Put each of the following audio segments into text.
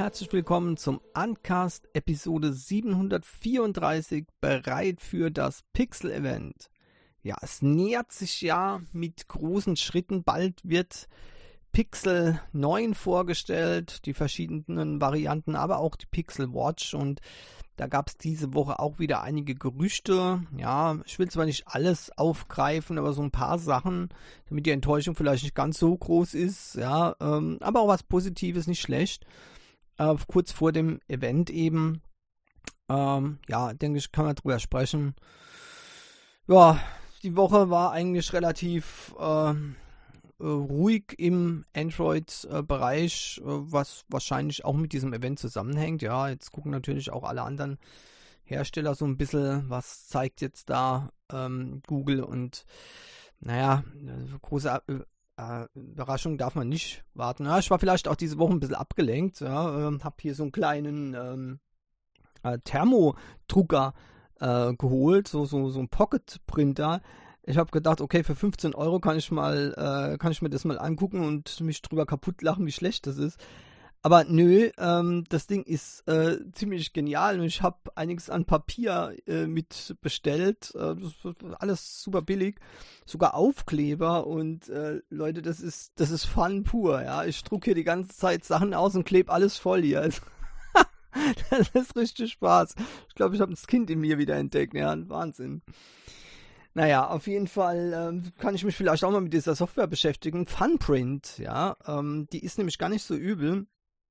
Herzlich willkommen zum Uncast Episode 734, bereit für das Pixel-Event. Ja, es nähert sich ja mit großen Schritten. Bald wird Pixel 9 vorgestellt, die verschiedenen Varianten, aber auch die Pixel Watch. Und da gab es diese Woche auch wieder einige Gerüchte. Ja, ich will zwar nicht alles aufgreifen, aber so ein paar Sachen, damit die Enttäuschung vielleicht nicht ganz so groß ist. Ja, aber auch was Positives, nicht schlecht. Kurz vor dem Event eben. Ja, denke ich, kann man drüber sprechen. Ja, die Woche war eigentlich relativ ruhig im Android-Bereich, was wahrscheinlich auch mit diesem Event zusammenhängt. Ja, jetzt gucken natürlich auch alle anderen Hersteller so ein bisschen, was zeigt jetzt da Google, und naja, große Überraschung darf man nicht warten. Ja, ich war vielleicht auch diese Woche ein bisschen abgelenkt. Ja, habe hier so einen kleinen Thermodrucker geholt, so ein Pocket-Printer. Ich habe gedacht, okay, für 15 Euro kann ich mir das mal angucken und mich drüber kaputt lachen, wie schlecht das ist. Aber nö, das Ding ist ziemlich genial und ich habe einiges an Papier mit bestellt. Das ist alles super billig. Sogar Aufkleber und Leute, das ist Fun pur. Ja, ich drucke hier die ganze Zeit Sachen aus und klebe alles voll hier. Also, das ist richtig Spaß. Ich glaube, ich habe das Kind in mir wieder entdeckt. Ja, Wahnsinn. Naja, auf jeden Fall kann ich mich vielleicht auch mal mit dieser Software beschäftigen. Funprint, ja, die ist nämlich gar nicht so übel.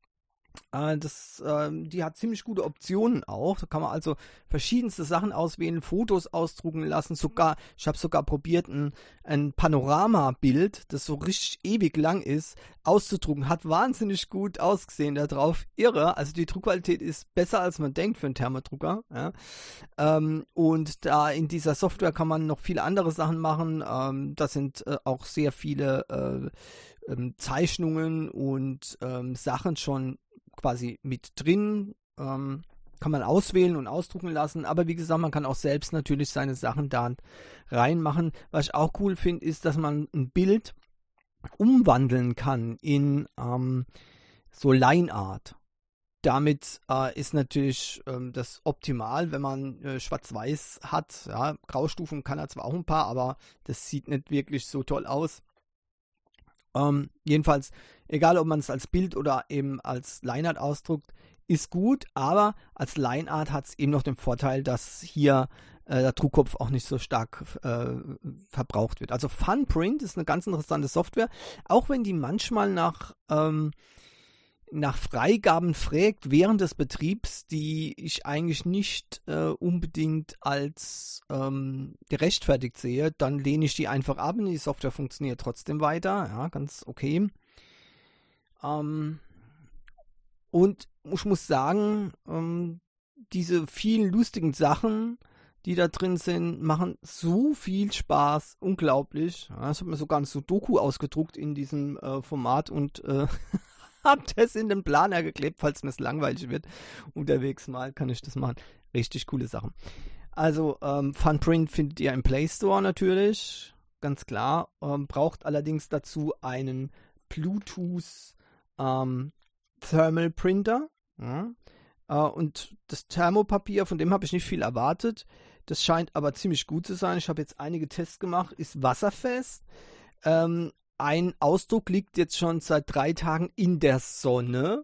Die hat ziemlich gute Optionen auch. Da kann man also verschiedenste Sachen auswählen, Fotos ausdrucken lassen. Ich habe sogar probiert, ein Panoramabild, das so richtig ewig lang ist, auszudrucken. Hat wahnsinnig gut ausgesehen da drauf. Irre. Also die Druckqualität ist besser, als man denkt für einen Thermodrucker. Ja. Und da in dieser Software kann man noch viele andere Sachen machen. Da sind auch sehr viele Zeichnungen und Sachen schon quasi mit drin, kann man auswählen und ausdrucken lassen, aber wie gesagt, man kann auch selbst natürlich seine Sachen da reinmachen. Was ich auch cool finde, ist, dass man ein Bild umwandeln kann in so Line Art. Damit ist natürlich das optimal, wenn man Schwarz-Weiß hat. Ja, Graustufen kann er zwar auch ein paar, aber das sieht nicht wirklich so toll aus. Jedenfalls, egal ob man es als Bild oder eben als Lineart ausdruckt, ist gut, aber als Lineart hat es eben noch den Vorteil, dass hier der Druckkopf auch nicht so stark verbraucht wird. Also Funprint ist eine ganz interessante Software, auch wenn die manchmal nach Freigaben fragt während des Betriebs, die ich eigentlich nicht unbedingt als gerechtfertigt sehe, dann lehne ich die einfach ab und die Software funktioniert trotzdem weiter. Ja, ganz okay. Und ich muss sagen, diese vielen lustigen Sachen, die da drin sind, machen so viel Spaß. Unglaublich. Ja, ich habe mir sogar so Doku ausgedruckt in diesem Format und hab das in den Planer geklebt, falls mir es langweilig wird. Unterwegs mal kann ich das machen. Richtig coole Sachen. Also Funprint findet ihr im Play Store natürlich, ganz klar. Braucht allerdings dazu einen Bluetooth Thermal Printer. Ja. Und das Thermopapier, von dem habe ich nicht viel erwartet. Das scheint aber ziemlich gut zu sein. Ich habe jetzt einige Tests gemacht. Ist wasserfest. Ein Ausdruck liegt jetzt schon seit 3 Tagen in der Sonne.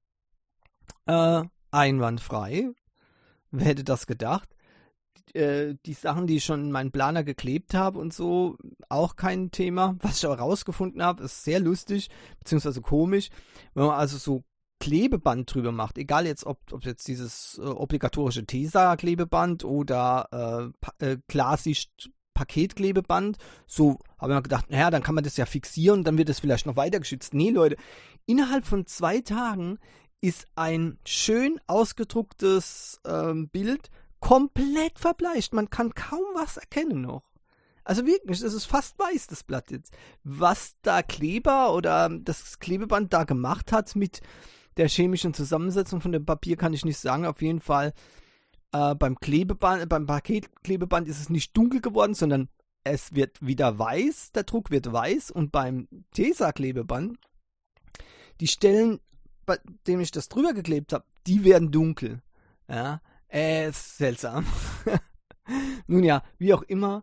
Einwandfrei. Wer hätte das gedacht? Die Sachen, die ich schon in meinen Planer geklebt habe und so, auch kein Thema. Was ich aber rausgefunden habe, ist sehr lustig, beziehungsweise komisch. Wenn man also so Klebeband drüber macht, egal jetzt, ob jetzt dieses obligatorische Tesa-Klebeband oder Klarsicht Paketklebeband, so habe ich mir gedacht, naja, dann kann man das ja fixieren und dann wird es vielleicht noch weiter geschützt. Nee, Leute, innerhalb von 2 Tagen ist ein schön ausgedrucktes Bild komplett verbleicht. Man kann kaum was erkennen noch. Also wirklich, es ist fast weiß, das Blatt jetzt. Was da Kleber oder das Klebeband da gemacht hat mit der chemischen Zusammensetzung von dem Papier, kann ich nicht sagen. Auf jeden Fall beim Paketklebeband ist es nicht dunkel geworden, sondern es wird wieder weiß, der Druck wird weiß, und beim Tesa-Klebeband, die Stellen bei dem ich das drüber geklebt habe, die werden dunkel. Ja, ist seltsam. Nun ja, wie auch immer,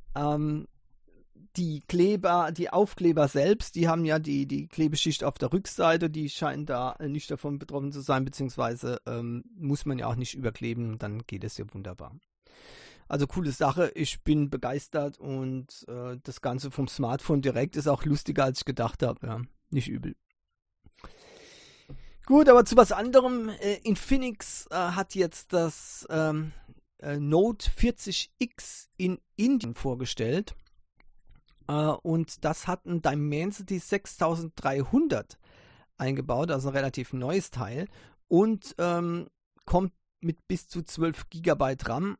die Aufkleber selbst, die haben ja die Klebeschicht auf der Rückseite, die scheinen da nicht davon betroffen zu sein, beziehungsweise muss man ja auch nicht überkleben, dann geht es ja wunderbar. Also coole Sache, ich bin begeistert und das Ganze vom Smartphone direkt ist auch lustiger, als ich gedacht habe. Ja, nicht übel. Gut, aber zu was anderem. Infinix hat jetzt das Note 40X in Indien vorgestellt. Und das hat ein Dimensity 6300 eingebaut, also ein relativ neues Teil. Und kommt mit bis zu 12 GB RAM,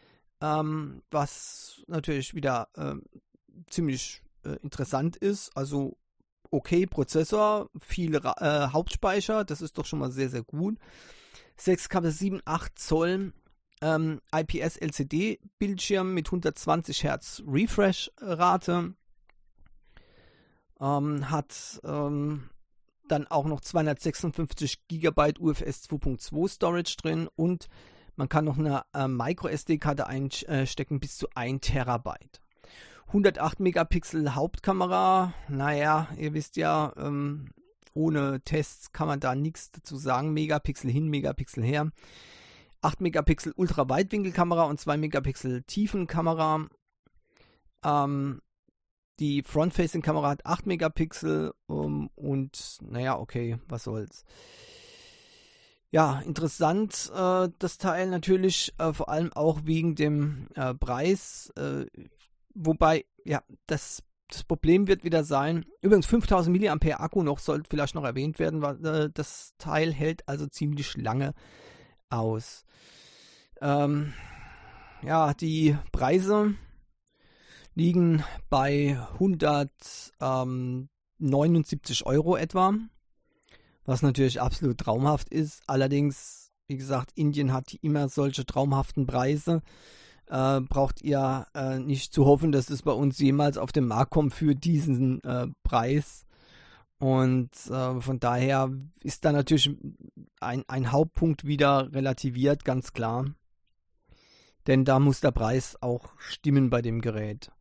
was natürlich wieder ziemlich interessant ist. Also okay, Prozessor, viel Hauptspeicher, das ist doch schon mal sehr, sehr gut. 6,78 Zoll IPS-LCD-Bildschirm mit 120 Hertz Refresh-Rate. Hat dann auch noch 256 GB UFS 2.2 Storage drin und man kann noch eine Micro-SD-Karte einstecken bis zu 1 Terabyte. 108 Megapixel Hauptkamera, naja, ihr wisst ja, ohne Tests kann man da nichts dazu sagen. Megapixel hin, Megapixel her. 8 Megapixel Ultraweitwinkelkamera und 2 Megapixel Tiefenkamera. Die Front-Facing-Kamera hat 8 Megapixel und naja, okay, was soll's. Ja, interessant das Teil natürlich, vor allem auch wegen dem Preis. Wobei, ja, das Problem wird wieder sein, übrigens 5000 mAh Akku sollte vielleicht noch erwähnt werden, weil das Teil hält also ziemlich lange aus. Ja, die Preise liegen bei 179 Euro etwa, was natürlich absolut traumhaft ist. Allerdings, wie gesagt, Indien hat immer solche traumhaften Preise. Braucht ihr nicht zu hoffen, dass es bei uns jemals auf den Markt kommt für diesen Preis. Und von daher ist da natürlich ein Hauptpunkt wieder relativiert, ganz klar. Denn da muss der Preis auch stimmen bei dem Gerät.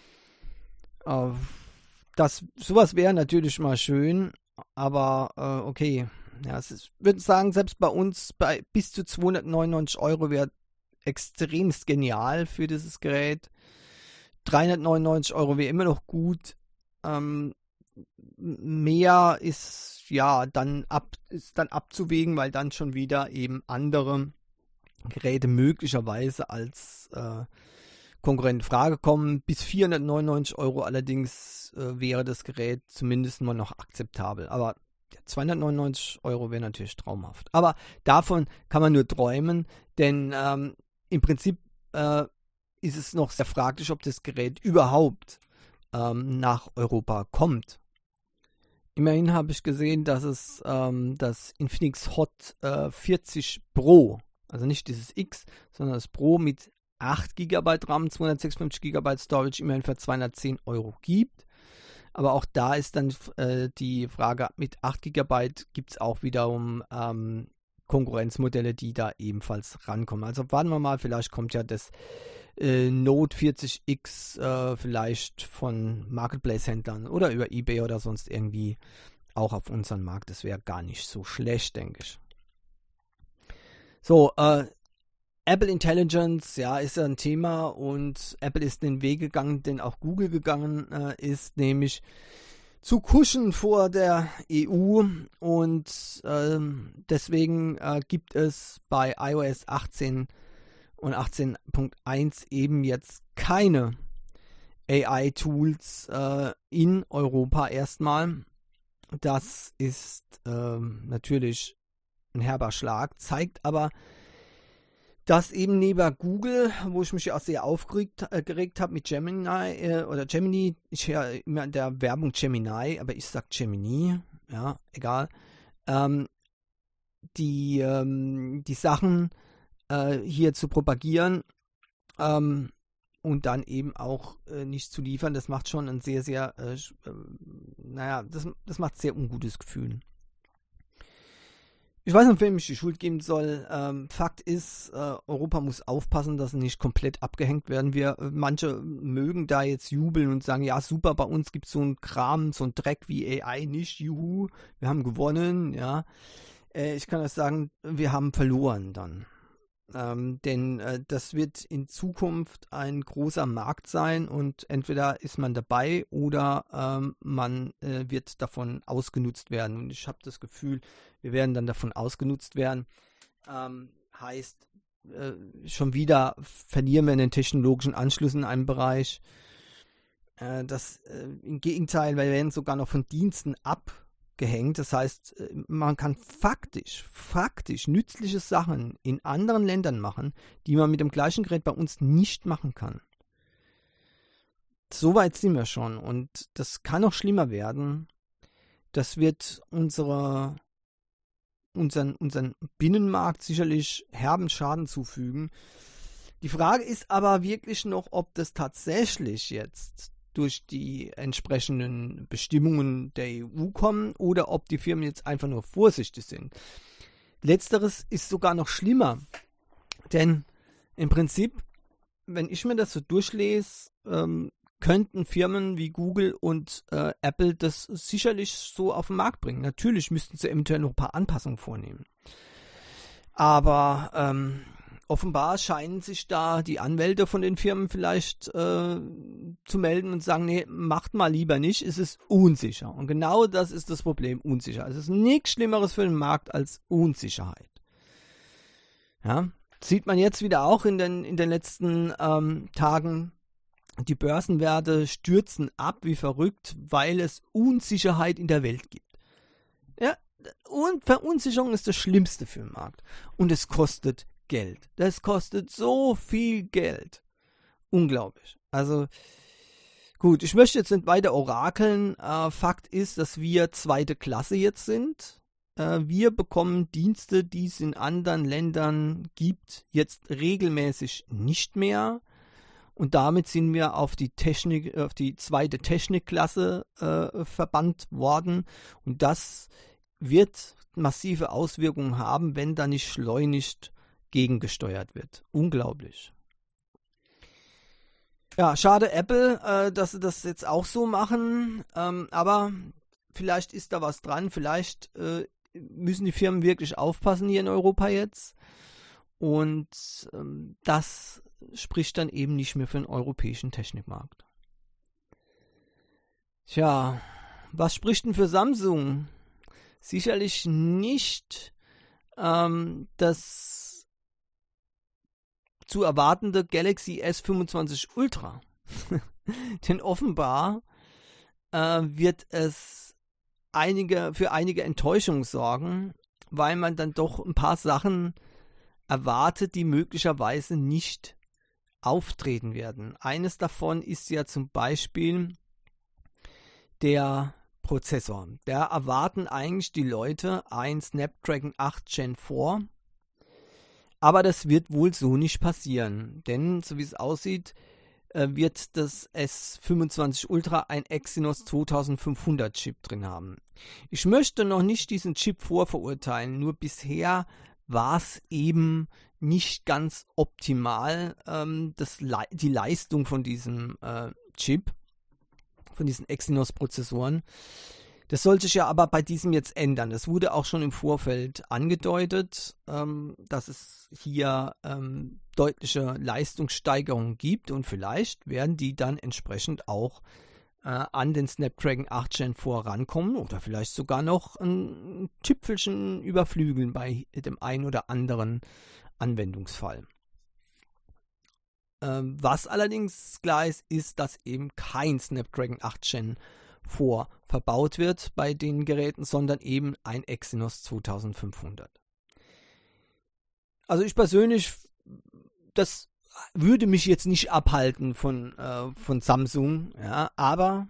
Sowas wäre natürlich mal schön, aber okay. Ja, ich würde sagen, selbst bei uns bei bis zu 299 Euro wäre extremst genial für dieses Gerät. 399 Euro wäre immer noch gut. Mehr ist ja dann abzuwägen, weil dann schon wieder eben andere Geräte möglicherweise als Konkurrent in Frage kommen. Bis 499 Euro allerdings wäre das Gerät zumindest mal noch akzeptabel. Aber 299 Euro wäre natürlich traumhaft. Aber davon kann man nur träumen, denn im Prinzip ist es noch sehr fraglich, ob das Gerät überhaupt nach Europa kommt. Immerhin habe ich gesehen, dass es das Infinix Hot 40 Pro, also nicht dieses X, sondern das Pro mit 8 GB RAM, 256 GB Storage immerhin für 210 Euro gibt. Aber auch da ist dann die Frage, mit 8 GB gibt es auch wiederum Konkurrenzmodelle, die da ebenfalls rankommen. Also warten wir mal, vielleicht kommt ja das Note 40X vielleicht von Marketplace-Händlern oder über eBay oder sonst irgendwie auch auf unseren Markt. Das wäre gar nicht so schlecht, denke ich. So, Apple Intelligence, ja, ist ja ein Thema und Apple ist den Weg gegangen, den auch Google gegangen ist, nämlich zu kuschen vor der EU und deswegen gibt es bei iOS 18 und 18.1 eben jetzt keine AI-Tools in Europa erstmal. Das ist natürlich ein herber Schlag, zeigt aber, dass eben neben Google, wo ich mich ja auch sehr aufgeregt habe mit Gemini, ich höre immer in der Werbung Gemini, aber ich sage Gemini, ja, egal, die Sachen hier zu propagieren und dann eben auch nicht zu liefern, das macht schon ein sehr, das macht sehr ungutes Gefühl. Ich weiß nicht, wem ich die Schuld geben soll. Fakt ist, Europa muss aufpassen, dass sie nicht komplett abgehängt werden. Manche mögen da jetzt jubeln und sagen, ja super, bei uns gibt es so einen Kram, so einen Dreck wie AI nicht, juhu, wir haben gewonnen, ja. Ich kann euch sagen, wir haben verloren dann. Denn das wird in Zukunft ein großer Markt sein und entweder ist man dabei oder man wird davon ausgenutzt werden. Und ich habe das Gefühl, wir werden dann davon ausgenutzt werden. Heißt, schon wieder verlieren wir einen technologischen Anschluss in einem Bereich. Im Gegenteil, wir werden sogar noch von Diensten abgehängt. Das heißt, man kann faktisch nützliche Sachen in anderen Ländern machen, die man mit dem gleichen Gerät bei uns nicht machen kann. So weit sind wir schon und das kann noch schlimmer werden. Das wird unseren Binnenmarkt sicherlich herben Schaden zufügen. Die Frage ist aber wirklich noch, ob das tatsächlich jetzt durch die entsprechenden Bestimmungen der EU kommen oder ob die Firmen jetzt einfach nur vorsichtig sind. Letzteres ist sogar noch schlimmer, denn im Prinzip, wenn ich mir das so durchlese, könnten Firmen wie Google und Apple das sicherlich so auf den Markt bringen. Natürlich müssten sie eventuell noch ein paar Anpassungen vornehmen. Aber offenbar scheinen sich da die Anwälte von den Firmen vielleicht zu melden und sagen, nee, macht mal lieber nicht, es ist unsicher. Und genau das ist das Problem, unsicher. Es ist nichts Schlimmeres für den Markt als Unsicherheit. Ja, sieht man jetzt wieder auch in den letzten Tagen. Die Börsenwerte stürzen ab wie verrückt, weil es Unsicherheit in der Welt gibt. Ja, und Verunsicherung ist das Schlimmste für den Markt. Und es kostet Geld. Das kostet so viel Geld. Unglaublich. Also, gut, ich möchte jetzt nicht weiter orakeln. Fakt ist, dass wir zweite Klasse jetzt sind. Wir bekommen Dienste, die es in anderen Ländern gibt, jetzt regelmäßig nicht mehr. Und damit sind wir auf die zweite Technikklasse verbannt worden. Und das wird massive Auswirkungen haben, wenn da nicht schleunigst gegengesteuert wird. Unglaublich. Ja, schade Apple, dass sie das jetzt auch so machen. Aber vielleicht ist da was dran. Vielleicht müssen die Firmen wirklich aufpassen hier in Europa jetzt. Und das spricht dann eben nicht mehr für den europäischen Technikmarkt. Tja, was spricht denn für Samsung? Sicherlich nicht das zu erwartende Galaxy S25 Ultra. Denn offenbar wird es für einige Enttäuschungen sorgen, weil man dann doch ein paar Sachen erwartet, die möglicherweise nicht auftreten werden. Eines davon ist ja zum Beispiel der Prozessor. Da erwarten eigentlich die Leute ein Snapdragon 8 Gen 4, aber das wird wohl so nicht passieren, denn so wie es aussieht, wird das S25 Ultra ein Exynos 2500 Chip drin haben. Ich möchte noch nicht diesen Chip vorverurteilen, nur bisher war es eben nicht ganz optimal, die Leistung von diesem Chip, von diesen Exynos-Prozessoren. Das soll sich ja aber bei diesem jetzt ändern. Das wurde auch schon im Vorfeld angedeutet, dass es hier deutliche Leistungssteigerungen gibt und vielleicht werden die dann entsprechend auch an den Snapdragon 8 Gen 4 rankommen oder vielleicht sogar noch ein Tüpfelchen überflügeln bei dem einen oder anderen Anwendungsfall. Was allerdings klar ist, dass eben kein Snapdragon 8 Gen 4 verbaut wird bei den Geräten, sondern eben ein Exynos 2500. Also ich persönlich, das würde mich jetzt nicht abhalten von Samsung, ja, aber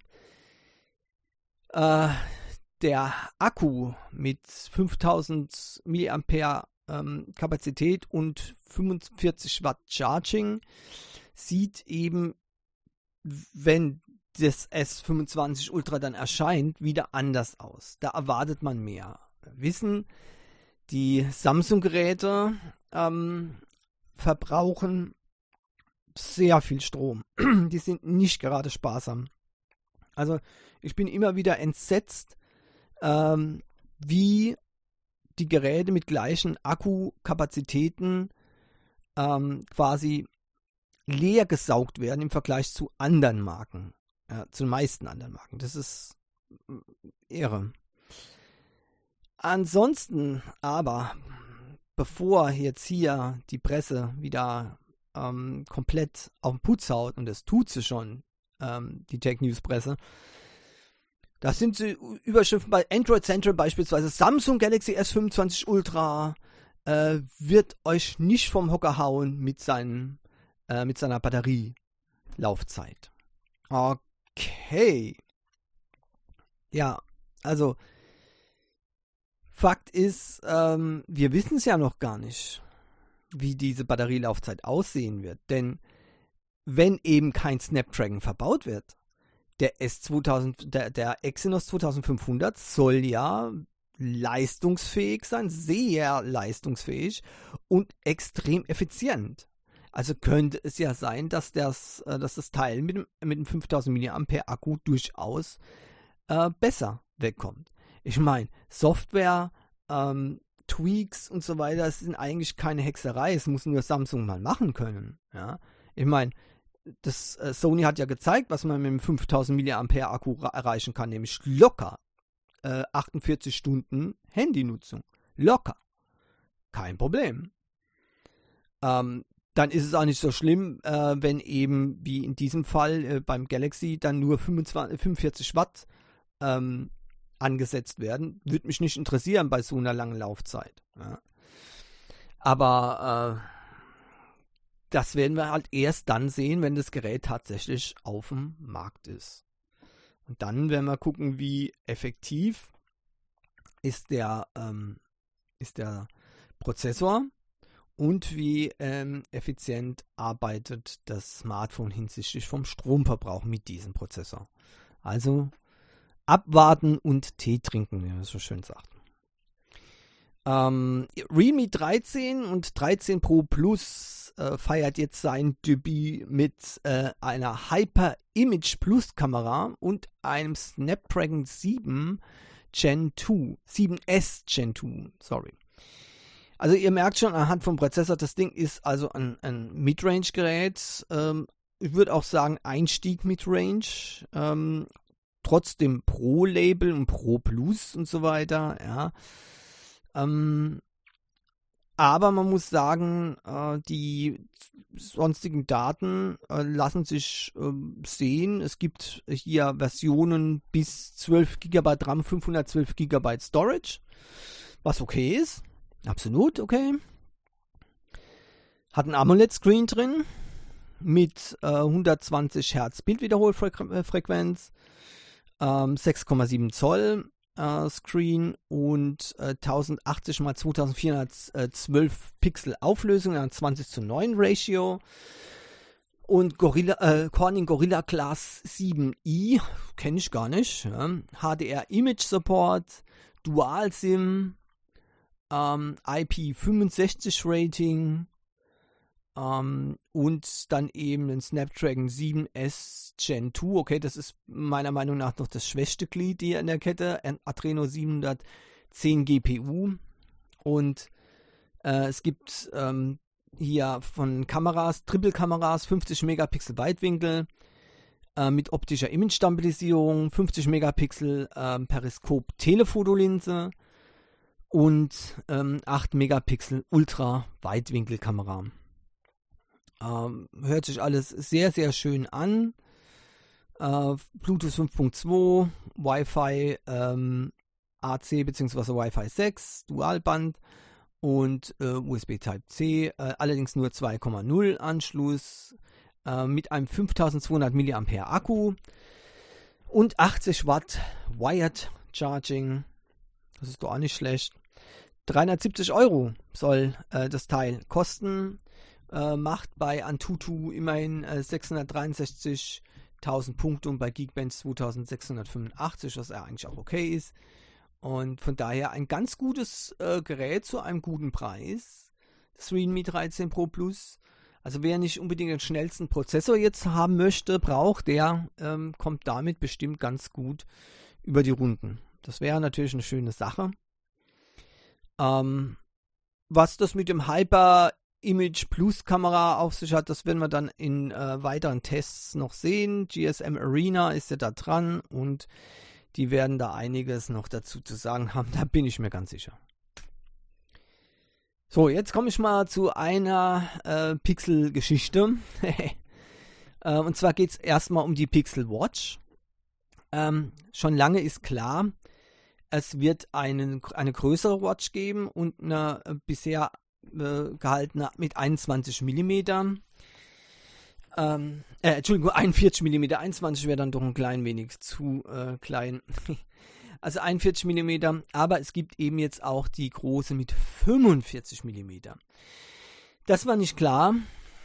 der Akku mit 5000 mAh Kapazität und 45 Watt Charging sieht eben, wenn das S25 Ultra dann erscheint, wieder anders aus. Da erwartet man mehr. Wir wissen, Die Samsung-Geräte verbrauchen sehr viel Strom. Die sind nicht gerade sparsam. Also ich bin immer wieder entsetzt, wie die Geräte mit gleichen Akkukapazitäten quasi leer gesaugt werden im Vergleich zu anderen Marken. Zu den meisten anderen Marken. Das ist irre. Ansonsten aber, bevor jetzt hier die Presse wieder komplett auf den Putz haut, und das tut sie schon, die Tech News Presse, das sind die Überschriften bei Android Central beispielsweise: Samsung Galaxy S25 Ultra wird euch nicht vom Hocker hauen mit seiner Batterielaufzeit. Okay. Ja, also Fakt ist, wir wissen es ja noch gar nicht, wie diese Batterielaufzeit aussehen wird. Denn wenn eben kein Snapdragon verbaut wird, der Exynos 2500 soll ja leistungsfähig sein, sehr leistungsfähig und extrem effizient. Also könnte es ja sein, dass das Teil mit dem 5000 mAh Akku durchaus besser wegkommt. Ich meine, Software, Tweaks und so weiter, das sind eigentlich keine Hexerei. Es muss nur Samsung mal machen können. Ja? Ich meine, Sony hat ja gezeigt, was man mit dem 5000 mAh Akku erreichen kann, nämlich locker 48 Stunden Handynutzung. Locker. Kein Problem. Dann ist es auch nicht so schlimm, wenn eben, wie in diesem Fall beim Galaxy, dann nur 45 Watt angesetzt werden. Würde mich nicht interessieren bei so einer langen Laufzeit. Ja. Aber das werden wir halt erst dann sehen, wenn das Gerät tatsächlich auf dem Markt ist. Und dann werden wir gucken, wie effektiv ist der Prozessor und wie effizient arbeitet das Smartphone hinsichtlich vom Stromverbrauch mit diesem Prozessor. Also abwarten und Tee trinken, wie man so schön sagt. Realme 13 und 13 Pro Plus feiert jetzt sein Debüt mit einer Hyper Image Plus Kamera und einem Snapdragon 7 Gen 2, 7S Gen 2, sorry. Also ihr merkt schon anhand vom Prozessor, das Ding ist also ein Midrange-Gerät. Ich würde auch sagen Einstieg Midrange. Trotzdem Pro-Label und Pro Plus und so weiter, ja. Aber man muss sagen, die sonstigen Daten lassen sich sehen. Es gibt hier Versionen bis 12 GB RAM, 512 GB Storage, was okay ist. Absolut okay. Hat ein AMOLED-Screen drin mit 120 Hertz Bildwiederholfrequenz, 6,7 Zoll Screen und 1080 x 2412 Pixel Auflösung, ein 20:9 Ratio. Und Corning Gorilla Glass 7i, kenne ich gar nicht. Ja. HDR Image Support, Dual SIM, IP65 Rating und dann eben ein Snapdragon 7S Gen 2. Okay, das ist meiner Meinung nach noch das schwächste Glied hier in der Kette. Ein Adreno 710 GPU. Und es gibt hier von Kameras, Triple-Kameras, 50 Megapixel Weitwinkel mit optischer Image-Stabilisierung, 50 Megapixel Periskop-Telefotolinse und 8 Megapixel Ultra-Weitwinkelkamera. Hört sich alles sehr, sehr schön an. Bluetooth 5.2, Wi-Fi AC bzw. Wi-Fi 6, Dualband und USB Type-C, allerdings nur 2,0 Anschluss mit einem 5200 mAh Akku und 80 Watt Wired Charging. Das ist doch auch nicht schlecht. 370 € soll das Teil kosten. Macht bei Antutu immerhin 663.000 Punkte und bei Geekbench 2685, was ja eigentlich auch okay ist. Und von daher ein ganz gutes Gerät zu einem guten Preis. Das Realme 13 Pro Plus. Also wer nicht unbedingt den schnellsten Prozessor jetzt haben möchte, braucht, der kommt damit bestimmt ganz gut über die Runden. Das wäre natürlich eine schöne Sache. Was das mit dem Hyper Image Plus Kamera auf sich hat, das werden wir dann in weiteren Tests noch sehen. GSM Arena ist ja da dran und die werden da einiges noch dazu zu sagen haben, da bin ich mir ganz sicher. So, jetzt komme ich mal zu einer Pixel-Geschichte. Und zwar geht es erstmal um die Pixel Watch. Schon lange ist klar, es wird eine größere Watch geben und eine bisher gehaltene mit 21 mm. Entschuldigung, 41 mm. 21 wäre dann doch ein klein wenig zu klein. Also 41 mm, aber es gibt eben jetzt auch die große mit 45 mm. Das war nicht klar.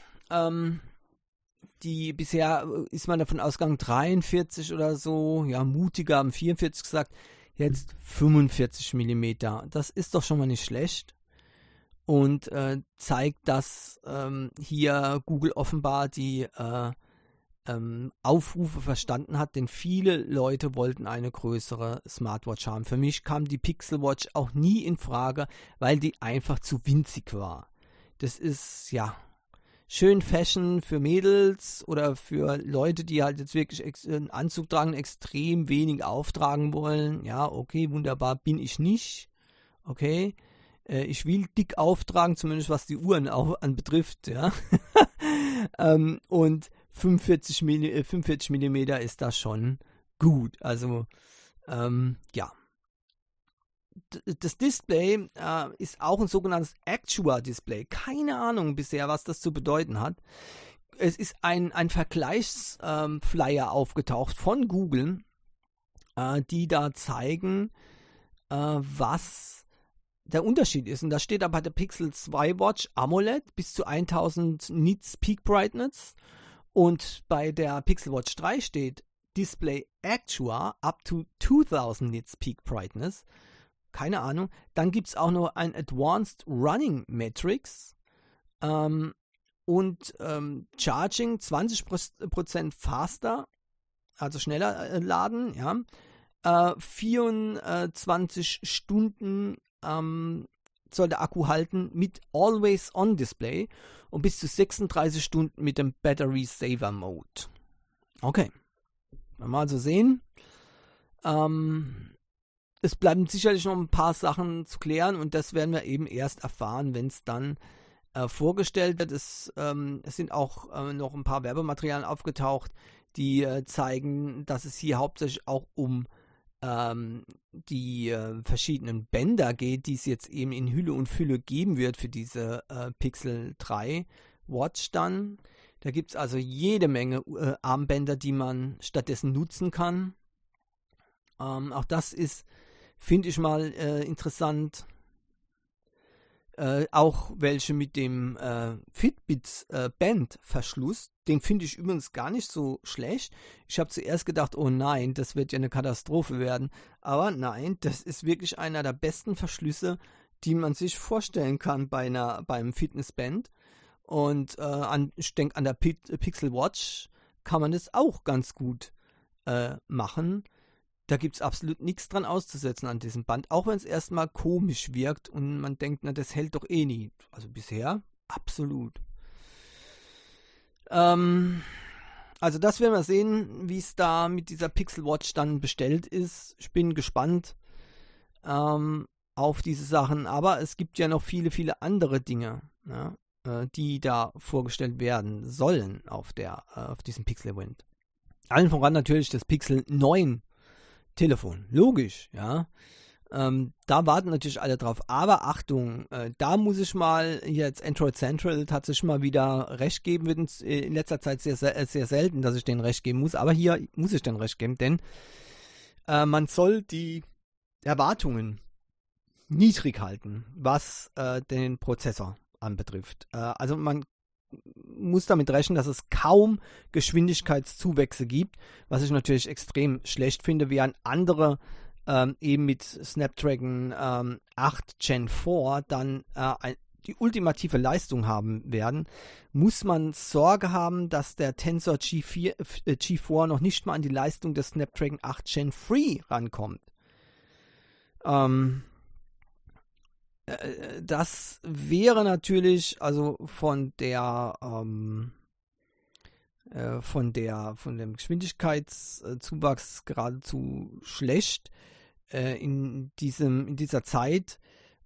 Bisher ist man davon ausgegangen, 43 oder so, ja, mutiger haben 44 gesagt, jetzt 45 mm. Das ist doch schon mal nicht schlecht. Und zeigt, dass hier Google offenbar die Aufrufe verstanden hat, denn viele Leute wollten eine größere Smartwatch haben. Für mich kam die Pixel Watch auch nie in Frage, weil die einfach zu winzig war. Das ist, ja, schön Fashion für Mädels oder für Leute, die halt jetzt wirklich einen Anzug tragen, extrem wenig auftragen wollen. Ja, okay, wunderbar, bin ich nicht. Okay. Ich will dick auftragen, zumindest was die Uhren anbetrifft, ja. Und 45 mm ist da schon gut. Also, ja. Das Display ist auch ein sogenanntes Actua-Display. Keine Ahnung bisher, was das zu bedeuten hat. Es ist ein Vergleichsflyer aufgetaucht von Google, die da zeigen, was der Unterschied ist. Und da steht aber bei der Pixel 2 Watch AMOLED bis zu 1000 Nits Peak Brightness und bei der Pixel Watch 3 steht Display Actua up to 2000 Nits Peak Brightness. Keine Ahnung. Dann gibt es auch noch ein Advanced Running Metrics und Charging 20% faster, also schneller laden, ja. 24 Stunden soll der Akku halten mit Always-On-Display und bis zu 36 Stunden mit dem Battery Saver Mode. Okay. Wenn wir also sehen, es bleiben sicherlich noch ein paar Sachen zu klären und das werden wir eben erst erfahren, wenn es dann vorgestellt wird. Es sind auch noch ein paar Werbematerialien aufgetaucht, die zeigen, dass es hier hauptsächlich auch um die verschiedenen Bänder geht, die es jetzt eben in Hülle und Fülle geben wird für diese Pixel 3 Watch dann. Da gibt es also jede Menge Armbänder, die man stattdessen nutzen kann. Auch das ist, finde ich mal, interessant. Auch welche mit dem Fitbit Band-Verschluss. Den finde ich übrigens gar nicht so schlecht. Ich habe zuerst gedacht, oh nein, das wird ja eine Katastrophe werden. Aber nein, das ist wirklich einer der besten Verschlüsse, die man sich vorstellen kann beim Fitnessband. Und ich denke, an der Pixel Watch kann man das auch ganz gut machen. Da gibt es absolut nichts dran auszusetzen an diesem Band, auch wenn es erstmal komisch wirkt und man denkt, na, das hält doch eh nie. Also bisher absolut. Also das werden wir sehen, wie es da mit dieser Pixel Watch dann bestellt ist. Ich bin gespannt auf diese Sachen, aber es gibt ja noch viele, viele andere Dinge, ja, die da vorgestellt werden sollen auf diesem Pixel Event. Allen voran natürlich das Pixel 9 Telefon, logisch, ja. Da warten natürlich alle drauf. Aber Achtung, da muss ich mal jetzt Android Central tatsächlich mal wieder recht geben. Wird in letzter Zeit sehr, sehr, sehr selten, dass ich denen recht geben muss. Aber hier muss ich denen recht geben, denn man soll die Erwartungen niedrig halten, was den Prozessor anbetrifft. Also man muss damit rechnen, dass es kaum Geschwindigkeitszuwächse gibt, was ich natürlich extrem schlecht finde, während andere eben mit Snapdragon 8 Gen 4 dann die ultimative Leistung haben werden, muss man Sorge haben, dass der Tensor G4 noch nicht mal an die Leistung des Snapdragon 8 Gen 3 rankommt. Das wäre natürlich also von dem Geschwindigkeitszuwachs geradezu schlecht in dieser Zeit.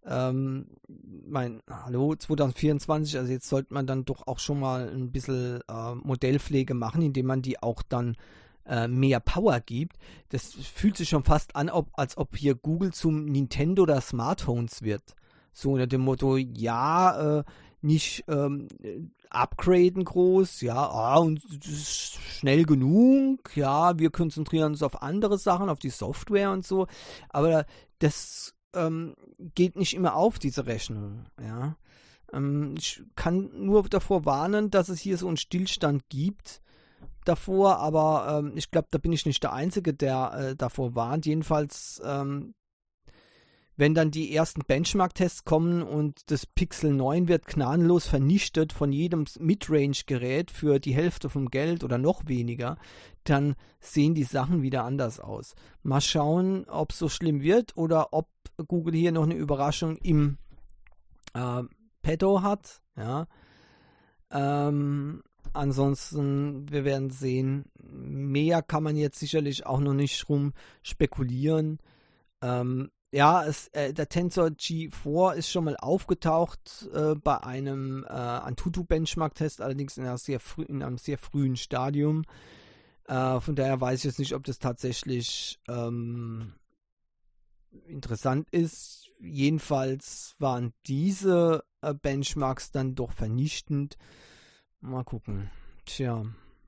Hallo, 2024, also jetzt sollte man dann doch auch schon mal ein bisschen Modellpflege machen, indem man die auch dann mehr Power gibt. Das fühlt sich schon fast an, als ob hier Google zum Nintendo der Smartphones wird. So unter dem Motto, ja, nicht upgraden groß, ja, und das ist schnell genug, ja, wir konzentrieren uns auf andere Sachen, auf die Software und so, aber das geht nicht immer auf, diese Rechnung, ja. Ich kann nur davor warnen, dass es hier so einen Stillstand gibt davor, aber ich glaube, da bin ich nicht der Einzige, der davor warnt. Jedenfalls, wenn dann die ersten Benchmark-Tests kommen und das Pixel 9 wird gnadenlos vernichtet von jedem Midrange-Gerät für die Hälfte vom Geld oder noch weniger, dann sehen die Sachen wieder anders aus. Mal schauen, ob es so schlimm wird oder ob Google hier noch eine Überraschung im Petto hat. Ja. Ansonsten, wir werden sehen. Mehr kann man jetzt sicherlich auch noch nicht rum spekulieren. Ja, der Tensor G4 ist schon mal aufgetaucht bei einem Antutu-Benchmark-Test, allerdings in einem sehr frühen Stadium. Von daher weiß ich jetzt nicht, ob das tatsächlich interessant ist. Jedenfalls waren diese Benchmarks dann doch vernichtend. Mal gucken. Tja.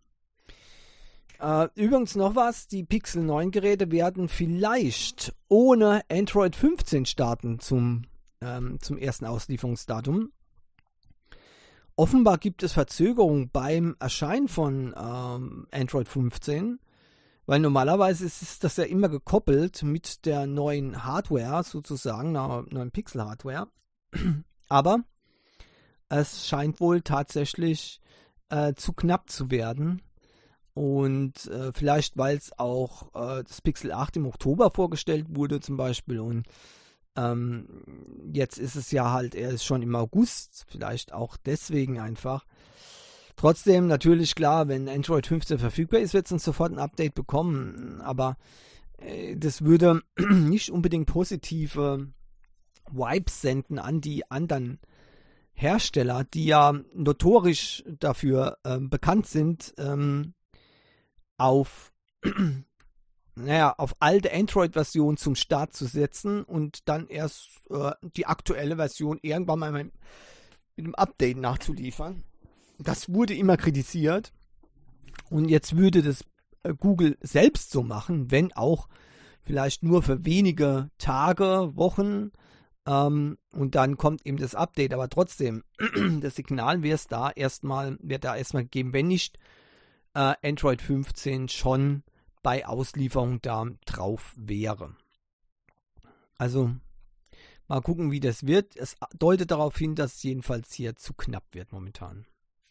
Übrigens noch was, die Pixel 9 Geräte werden vielleicht ohne Android 15 starten zum ersten Auslieferungsdatum. Offenbar gibt es Verzögerungen beim Erscheinen von Android 15, weil normalerweise ist das ja immer gekoppelt mit der neuen Hardware, sozusagen, einer neuen Pixel-Hardware. Aber es scheint wohl tatsächlich zu knapp zu werden. Und vielleicht, weil es auch das Pixel 8 im Oktober vorgestellt wurde zum Beispiel und jetzt ist es ja halt erst schon im August, vielleicht auch deswegen einfach. Trotzdem natürlich klar, wenn Android 15 verfügbar ist, wird es dann sofort ein Update bekommen, aber das würde nicht unbedingt positive Vibes senden an die anderen Hersteller, die ja notorisch dafür bekannt sind, auf alte Android-Versionen zum Start zu setzen und dann erst die aktuelle Version irgendwann mal mit einem Update nachzuliefern. Das wurde immer kritisiert und jetzt würde das Google selbst so machen, wenn auch vielleicht nur für wenige Tage, Wochen und dann kommt eben das Update, aber trotzdem, das Signal wird da erstmal gegeben, wenn nicht Android 15 schon bei Auslieferung da drauf wäre. Also mal gucken, wie das wird. Es deutet darauf hin, dass es jedenfalls hier zu knapp wird momentan.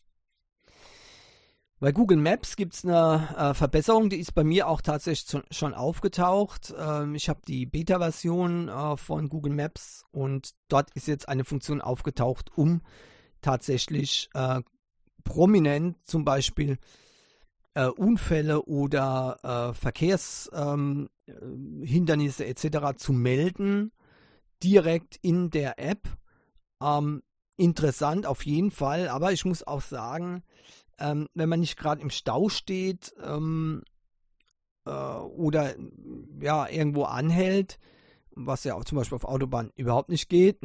Bei Google Maps gibt es eine Verbesserung, die ist bei mir auch tatsächlich schon aufgetaucht. Ich habe die Beta-Version von Google Maps und dort ist jetzt eine Funktion aufgetaucht, um tatsächlich prominent zum Beispiel Unfälle oder Verkehrshindernisse etc. zu melden, direkt in der App. Interessant auf jeden Fall, aber ich muss auch sagen, wenn man nicht gerade im Stau steht oder ja irgendwo anhält, was ja auch zum Beispiel auf Autobahn überhaupt nicht geht,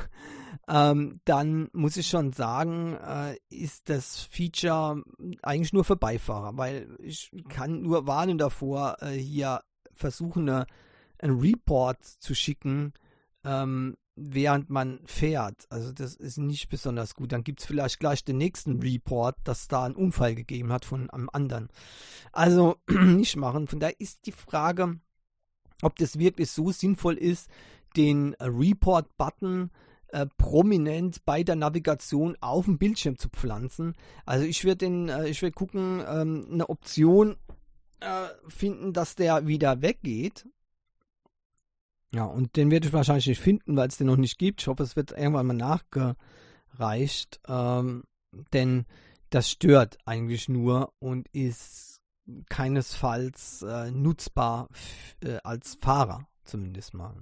dann muss ich schon sagen, ist das Feature eigentlich nur für Beifahrer, weil ich kann nur warnen davor, hier versuchen, einen Report zu schicken, während man fährt. Also das ist nicht besonders gut. Dann gibt es vielleicht gleich den nächsten Report, dass da einen Unfall gegeben hat von einem anderen. Also nicht machen. Von daher ist die Frage, ob das wirklich so sinnvoll ist, den Report-Button prominent bei der Navigation auf dem Bildschirm zu pflanzen. Also ich werde gucken, eine Option finden, dass der wieder weggeht. Ja, und den werde ich wahrscheinlich nicht finden, weil es den noch nicht gibt. Ich hoffe, es wird irgendwann mal nachgereicht, denn das stört eigentlich nur und ist keinesfalls nutzbar als Fahrer, zumindest mal.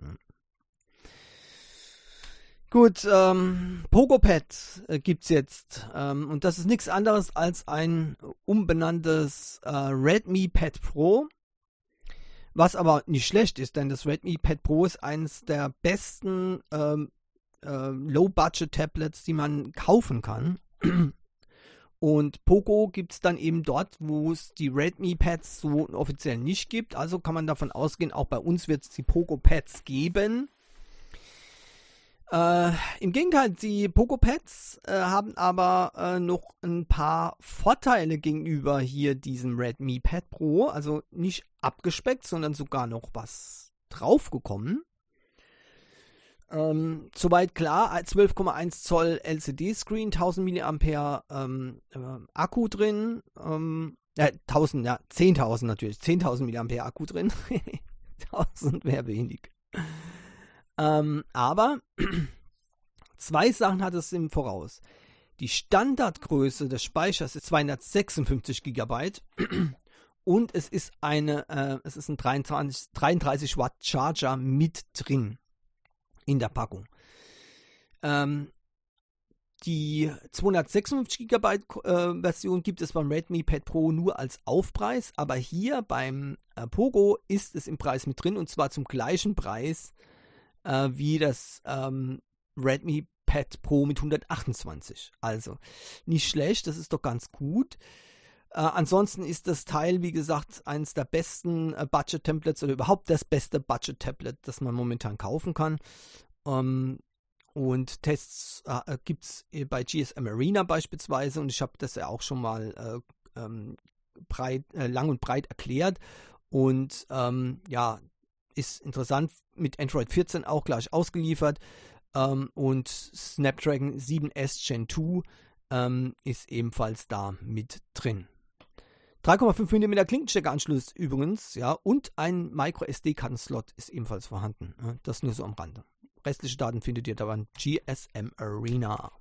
Gut, PogoPad gibt's jetzt und das ist nichts anderes als ein umbenanntes Redmi Pad Pro, was aber nicht schlecht ist, denn das Redmi Pad Pro ist eines der besten Low-Budget-Tablets, die man kaufen kann. Und Poco gibt es dann eben dort, wo es die Redmi Pads so offiziell nicht gibt. Also kann man davon ausgehen, auch bei uns wird es die Poco Pads geben. Im Gegenteil, die Poco Pads haben aber noch ein paar Vorteile gegenüber hier diesem Redmi Pad Pro. Also nicht abgespeckt, sondern sogar noch was draufgekommen. Soweit klar, 12,1 Zoll LCD-Screen, 1000 mAh Akku drin, 10.000 natürlich, 10.000 mAh Akku drin, 1000 wäre wenig. Aber zwei Sachen hat es im Voraus. Die Standardgröße des Speichers ist 256 GB und es ist ein 33 Watt Charger mit drin in der Packung. Die 256 GB Version gibt es beim Redmi Pad Pro nur als Aufpreis, aber hier beim Poco ist es im Preis mit drin und zwar zum gleichen Preis wie das Redmi Pad Pro mit 128. Also nicht schlecht, das ist doch ganz gut. Ansonsten ist das Teil, wie gesagt, eines der besten Budget-Templates oder überhaupt das beste Budget-Tablet, das man momentan kaufen kann. Und Tests gibt es bei GSM Arena beispielsweise und ich habe das ja auch schon mal lang und breit erklärt. Und ist interessant, mit Android 14 auch gleich ausgeliefert. Und Snapdragon 7S Gen 2 ist ebenfalls da mit drin. 3,5 mm Klinkensteckeranschluss übrigens, ja, und ein Micro-SD-Karten-Slot ist ebenfalls vorhanden. Ja, das nur so am Rande. Restliche Daten findet ihr da beim GSM Arena.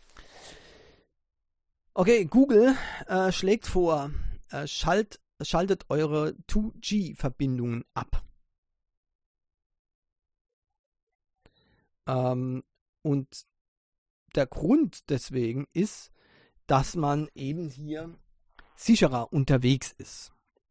Okay, Google schlägt vor, schaltet eure 2G-Verbindungen ab. Und der Grund deswegen ist, dass man eben hier sicherer unterwegs ist.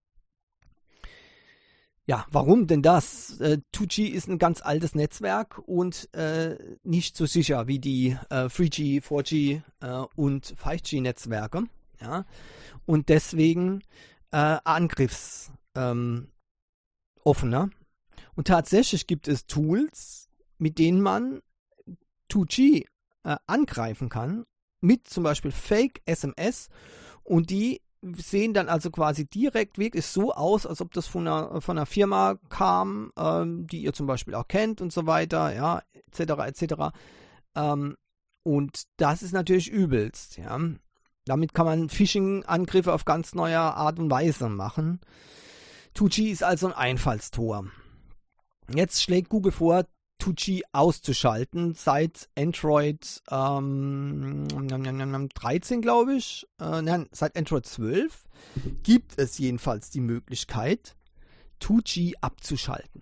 Ja, warum denn das? 2G ist ein ganz altes Netzwerk und nicht so sicher wie die 3G, 4G und 5G-Netzwerke. Ja? Und deswegen angriffsoffener. Und tatsächlich gibt es Tools, mit denen man 2G angreifen kann, mit zum Beispiel Fake SMS, und die sehen dann also quasi direkt wirklich so aus, als ob das von einer Firma kam, die ihr zum Beispiel auch kennt und so weiter, ja, etc. Und das ist natürlich übelst, ja. Damit kann man Phishing-Angriffe auf ganz neue Art und Weise machen. 2G ist also ein Einfallstor. Jetzt schlägt Google vor, 2G auszuschalten seit Android 13, glaube ich. Nein, seit Android 12 gibt es jedenfalls die Möglichkeit, 2G abzuschalten.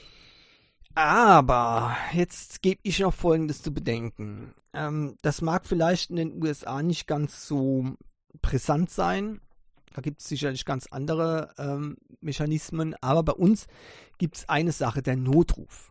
Aber jetzt gebe ich noch Folgendes zu bedenken. Das mag vielleicht in den USA nicht ganz so brisant sein. Da gibt es sicherlich ganz andere Mechanismen. Aber bei uns gibt es eine Sache, der Notruf.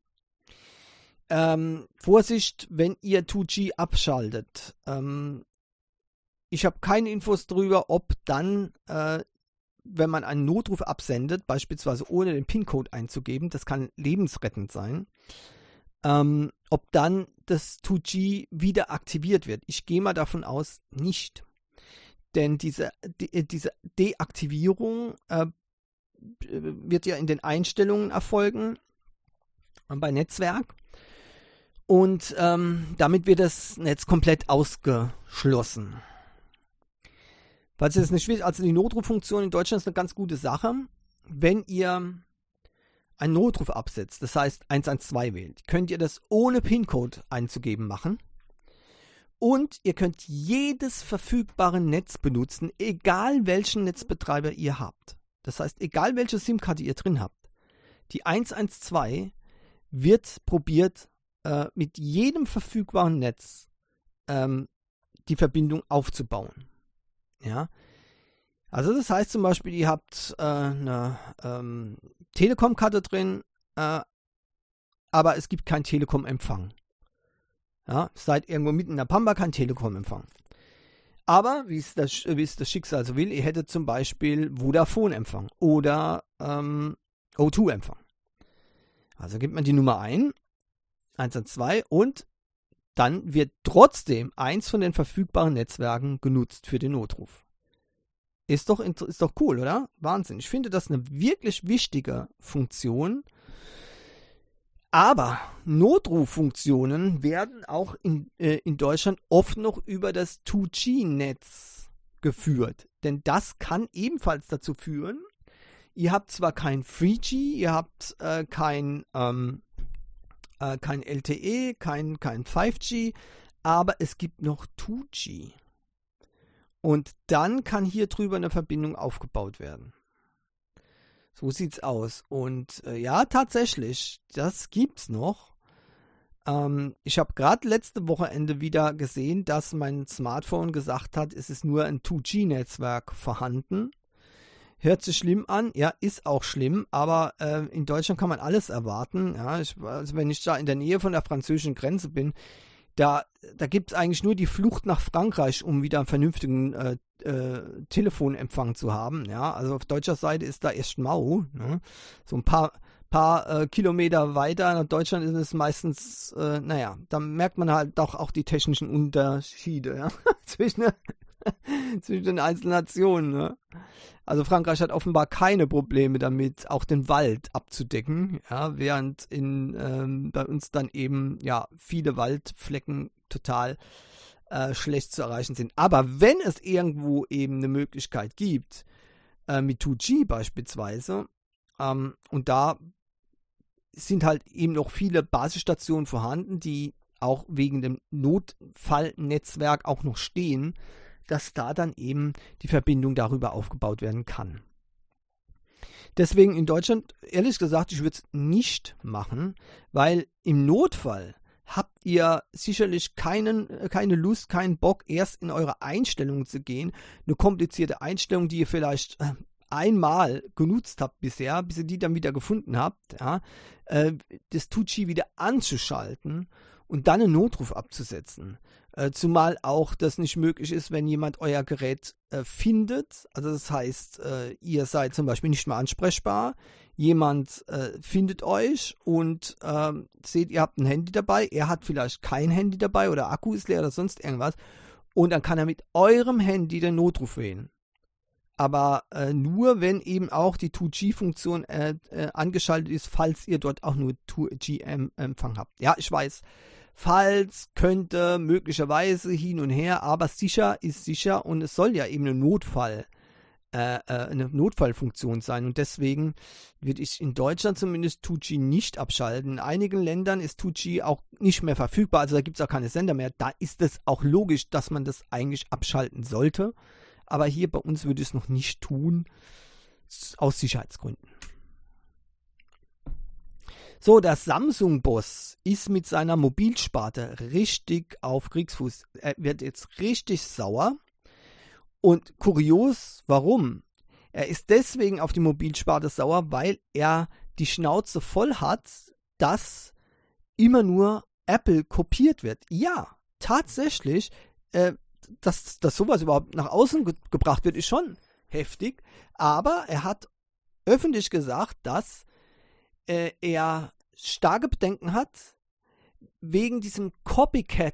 Vorsicht, wenn ihr 2G abschaltet. Ich habe keine Infos darüber, ob dann, wenn man einen Notruf absendet, beispielsweise ohne den PIN-Code einzugeben, das kann lebensrettend sein, ob dann das 2G wieder aktiviert wird. Ich gehe mal davon aus, nicht. Denn diese Deaktivierung wird ja in den Einstellungen erfolgen bei Netzwerk. Und damit wird das Netz komplett ausgeschlossen. Falls ihr das nicht wisst, also die Notruffunktion in Deutschland ist eine ganz gute Sache. Wenn ihr einen Notruf absetzt, das heißt 112 wählt, könnt ihr das ohne PIN-Code einzugeben machen. Und ihr könnt jedes verfügbare Netz benutzen, egal welchen Netzbetreiber ihr habt. Das heißt, egal welche SIM-Karte ihr drin habt. Die 112 wird probiert, mit jedem verfügbaren Netz die Verbindung aufzubauen. Ja. Also das heißt zum Beispiel, ihr habt eine Telekom-Karte drin, aber es gibt keinen Telekom-Empfang. Ja, seid irgendwo mitten in der Pampa, kein Telekom-Empfang. Aber, wie es das Schicksal so will, ihr hättet zum Beispiel Vodafone-Empfang oder O2-Empfang. Also gibt man die Nummer ein, 112, und dann wird trotzdem eins von den verfügbaren Netzwerken genutzt für den Notruf. Ist doch cool, oder? Wahnsinn. Ich finde das eine wirklich wichtige Funktion. Aber Notruffunktionen werden auch in Deutschland oft noch über das 2G-Netz geführt. Denn das kann ebenfalls dazu führen, ihr habt zwar kein 3G, ihr habt kein LTE, kein 5G, aber es gibt noch 2G. Und dann kann hier drüber eine Verbindung aufgebaut werden. So sieht's aus. Und ja, tatsächlich, das gibt's noch. Ich habe gerade letzte Wochenende wieder gesehen, dass mein Smartphone gesagt hat, es ist nur ein 2G-Netzwerk vorhanden. Hört sich schlimm an, ja, ist auch schlimm, aber in Deutschland kann man alles erwarten. Ja, also wenn ich da in der Nähe von der französischen Grenze bin, da gibt es eigentlich nur die Flucht nach Frankreich, um wieder einen vernünftigen Telefonempfang zu haben. Ja, also auf deutscher Seite ist da echt mau. Ne? So ein paar Kilometer weiter nach Deutschland ist es meistens, da merkt man halt doch auch die technischen Unterschiede, ja? zwischen den einzelnen Nationen. Ne? Also Frankreich hat offenbar keine Probleme damit, auch den Wald abzudecken, ja? Während bei uns dann eben ja viele Waldflecken total schlecht zu erreichen sind. Aber wenn es irgendwo eben eine Möglichkeit gibt, mit 2G beispielsweise, und da sind halt eben noch viele Basisstationen vorhanden, die auch wegen dem Notfallnetzwerk auch noch stehen, dass da dann eben die Verbindung darüber aufgebaut werden kann. Deswegen in Deutschland, ehrlich gesagt, ich würde es nicht machen, weil im Notfall habt ihr sicherlich keine Lust, keinen Bock, erst in eure Einstellungen zu gehen. Eine komplizierte Einstellung, die ihr vielleicht einmal genutzt habt bisher, bis ihr die dann wieder gefunden habt, ja, das 2G wieder anzuschalten und dann einen Notruf abzusetzen. Zumal auch das nicht möglich ist, wenn jemand euer Gerät findet. Also das heißt, ihr seid zum Beispiel nicht mehr ansprechbar. Jemand findet euch und seht, ihr habt ein Handy dabei. Er hat vielleicht kein Handy dabei oder Akku ist leer oder sonst irgendwas. Und dann kann er mit eurem Handy den Notruf wählen. Aber nur, wenn eben auch die 2G-Funktion angeschaltet ist, falls ihr dort auch nur 2G-Empfang habt. Ja, ich weiß. Falls, könnte, möglicherweise hin und her, aber sicher ist sicher und es soll ja eben eine Notfallfunktion sein und deswegen würde ich in Deutschland zumindest 2G nicht abschalten. In einigen Ländern ist 2G auch nicht mehr verfügbar, also da gibt es auch keine Sender mehr. Da ist es auch logisch, dass man das eigentlich abschalten sollte, aber hier bei uns würde ich es noch nicht tun, aus Sicherheitsgründen. So, der Samsung-Boss ist mit seiner Mobilsparte richtig auf Kriegsfuß. Er wird jetzt richtig sauer. Und kurios, warum? Er ist deswegen auf die Mobilsparte sauer, weil er die Schnauze voll hat, dass immer nur Apple kopiert wird. Ja, tatsächlich, dass sowas überhaupt nach außen gebracht wird, ist schon heftig. Aber er hat öffentlich gesagt, dass er starke Bedenken hat wegen diesem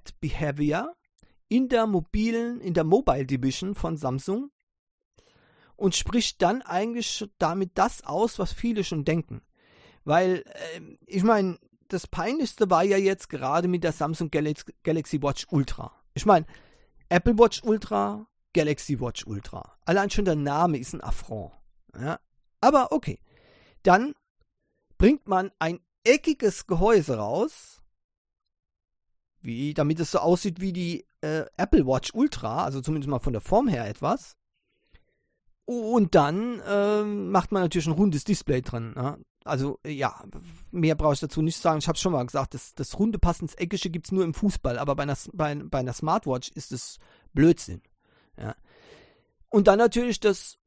Copycat-Behavior in der Mobile Division von Samsung. und spricht dann eigentlich damit das aus, was viele schon denken. Weil, ich meine, das Peinlichste war ja jetzt gerade mit der Samsung Galaxy Watch Ultra. Ich meine, Apple Watch Ultra, Galaxy Watch Ultra. Allein schon der Name ist ein Affront. Ja? Aber okay. Dann bringt man ein eckiges Gehäuse raus, damit es so aussieht wie die Apple Watch Ultra, also zumindest mal von der Form her etwas. Und dann macht man natürlich ein rundes Display drin. Ne? Also ja, mehr brauche ich dazu nicht sagen. Ich habe es schon mal gesagt, das runde passt ins Eckige gibt es nur im Fußball, aber bei einer Smartwatch ist es Blödsinn. Ja. Und dann natürlich das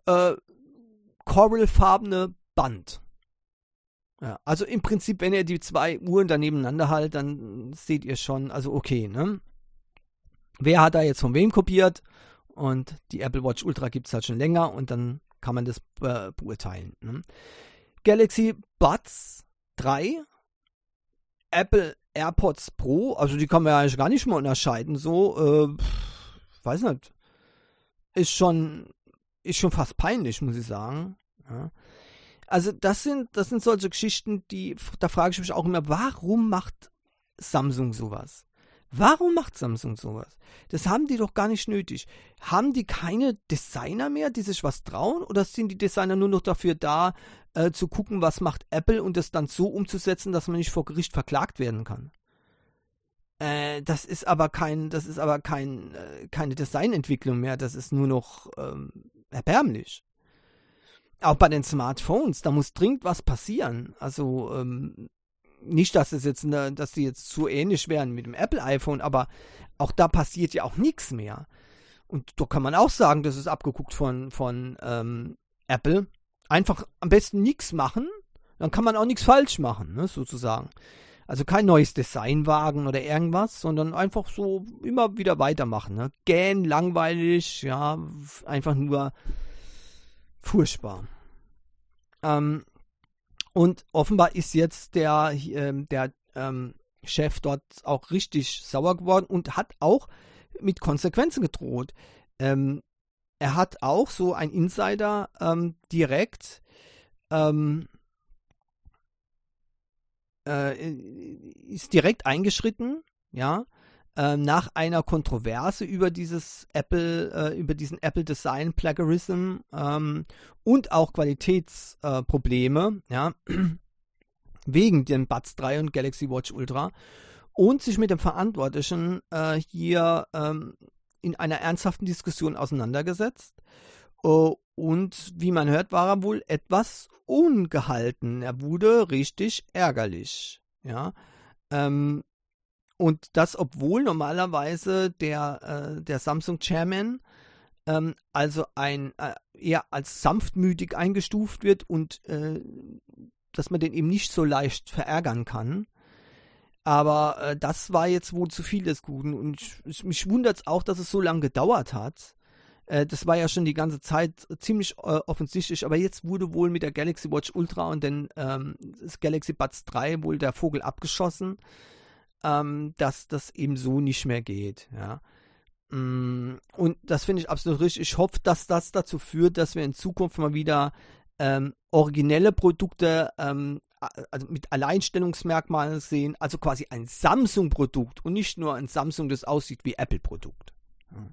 coralfarbene Band. Ja, also im Prinzip, wenn ihr die zwei Uhren da nebeneinander haltet, dann seht ihr schon, also okay, ne? Wer hat da jetzt von wem kopiert? Und die Apple Watch Ultra gibt es halt schon länger und dann kann man das beurteilen. Ne? Galaxy Buds 3, Apple AirPods Pro, also die kann man ja eigentlich gar nicht mehr unterscheiden, so, weiß nicht, ist schon fast peinlich, muss ich sagen. Ja. Also das sind solche Geschichten, da frage ich mich auch immer, warum macht Samsung sowas? Warum macht Samsung sowas? Das haben die doch gar nicht nötig. Haben die keine Designer mehr, die sich was trauen? Oder sind die Designer nur noch dafür da, zu gucken, was macht Apple und das dann so umzusetzen, dass man nicht vor Gericht verklagt werden kann? Das ist aber keine Designentwicklung mehr. Das ist nur noch erbärmlich. Auch bei den Smartphones, da muss dringend was passieren. Also nicht, dass die jetzt so ähnlich wären mit dem Apple iPhone, aber auch da passiert ja auch nichts mehr. Und da kann man auch sagen, das ist abgeguckt von Apple. Einfach am besten nichts machen, dann kann man auch nichts falsch machen, ne, sozusagen. Also kein neues Design wagen oder irgendwas, sondern einfach so immer wieder weitermachen. Ne? Gähn, langweilig, ja, einfach nur furchtbar. Und offenbar ist jetzt der Chef dort auch richtig sauer geworden und hat auch mit Konsequenzen gedroht. Er hat auch, so ein Insider, ist direkt eingeschritten, ja, nach einer Kontroverse über diesen Apple Design Plagiarism und auch Qualitätsprobleme, ja, wegen den Buds 3 und Galaxy Watch Ultra und sich mit dem Verantwortlichen hier in einer ernsthaften Diskussion auseinandergesetzt. Und wie man hört, war er wohl etwas ungehalten. Er wurde richtig ärgerlich, ja. Und das, obwohl normalerweise der Samsung-Chairman also eher als sanftmütig eingestuft wird und dass man den eben nicht so leicht verärgern kann. Aber das war jetzt wohl zu viel des Guten. Und mich wundert es auch, dass es so lange gedauert hat. Das war ja schon die ganze Zeit ziemlich offensichtlich, aber jetzt wurde wohl mit der Galaxy Watch Ultra und den das Galaxy Buds 3 wohl der Vogel abgeschossen, dass das eben so nicht mehr geht. Ja. Und das finde ich absolut richtig. Ich hoffe, dass das dazu führt, dass wir in Zukunft mal wieder originelle Produkte also mit Alleinstellungsmerkmalen sehen, also quasi ein Samsung-Produkt und nicht nur ein Samsung, das aussieht wie Apple-Produkt. Ja.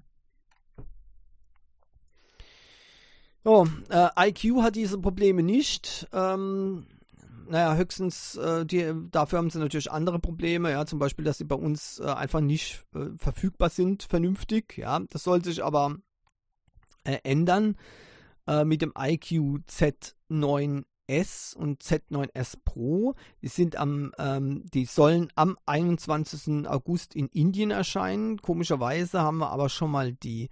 So, IQ hat diese Probleme nicht. Höchstens, dafür haben sie natürlich andere Probleme, ja, zum Beispiel, dass sie bei uns einfach nicht verfügbar sind, vernünftig, ja. Das soll sich aber ändern mit dem IQ Z9S und Z9S Pro. Die sollen am 21. August in Indien erscheinen. Komischerweise haben wir aber schon mal die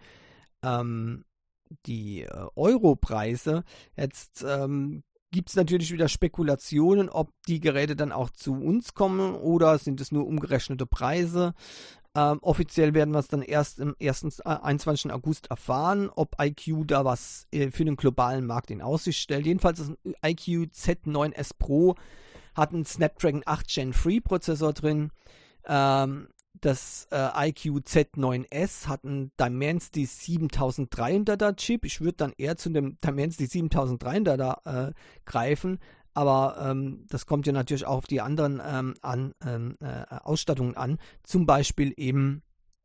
Europreise. Jetzt gibt es natürlich wieder Spekulationen, ob die Geräte dann auch zu uns kommen oder sind es nur umgerechnete Preise. Offiziell werden wir es dann erst am 21. August erfahren, ob IQ da was für den globalen Markt in Aussicht stellt. Jedenfalls ist ein IQ Z9S Pro, hat einen Snapdragon 8 Gen 3 Prozessor drin. Das iQOO Z9S hat einen Dimensity 7300er Chip. Ich würde dann eher zu dem Dimensity 7300er greifen, aber das kommt ja natürlich auch auf die anderen Ausstattungen an. Zum Beispiel eben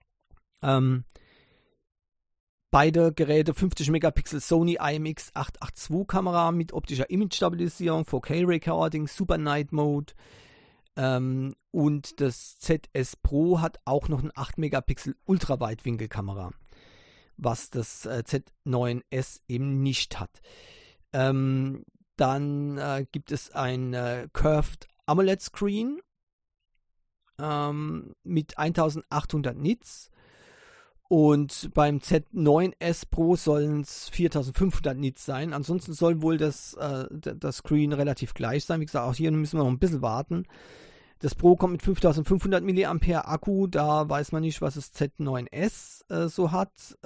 beide Geräte 50 Megapixel Sony IMX882 Kamera mit optischer Image-Stabilisierung, 4K Recording, Super Night Mode. Und das ZS Pro hat auch noch eine 8 Megapixel Ultraweitwinkelkamera, was das Z9S eben nicht hat. Dann gibt es ein Curved AMOLED Screen mit 1800 Nits. Und beim Z9S Pro sollen es 4500 Nits sein. Ansonsten soll wohl das Screen relativ gleich sein. Wie gesagt, auch hier müssen wir noch ein bisschen warten. Das Pro kommt mit 5500 mAh Akku. Da weiß man nicht, was das Z9S so hat.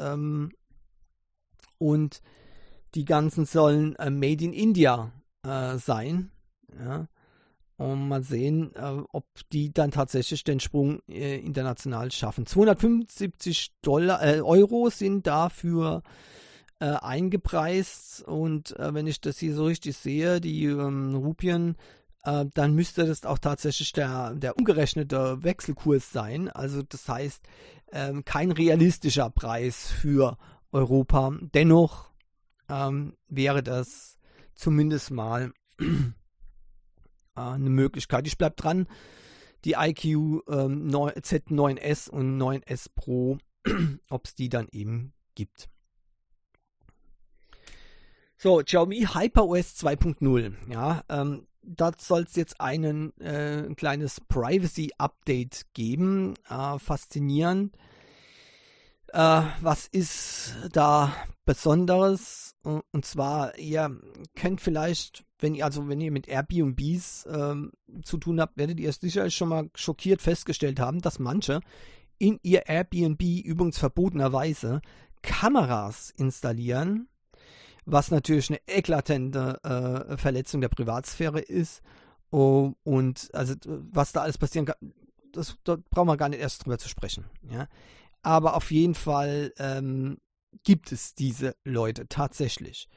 Und die ganzen sollen Made in India sein. Ja. Und mal sehen, ob die dann tatsächlich den Sprung international schaffen. 275 Euro sind dafür eingepreist. Und wenn ich das hier so richtig sehe, die Rupien, dann müsste das auch tatsächlich der umgerechnete Wechselkurs sein. Also das heißt, kein realistischer Preis für Europa. Dennoch wäre das zumindest mal eine Möglichkeit. Ich bleibe dran, die iQOO Z9S und 9S Pro, ob es die dann eben gibt. So, Xiaomi HyperOS 2.0. Ja, da soll es jetzt ein kleines Privacy-Update geben. Faszinierend. Was ist da Besonderes? Und zwar, ihr kennt vielleicht, wenn ihr mit Airbnbs zu tun habt, werdet ihr sicherlich schon mal schockiert festgestellt haben, dass manche in ihr Airbnb übrigens verbotenerweise Kameras installieren, was natürlich eine eklatante Verletzung der Privatsphäre ist. Und also was da alles passieren kann, da brauchen wir gar nicht erst drüber zu sprechen. Ja? Aber auf jeden Fall gibt es diese Leute tatsächlich.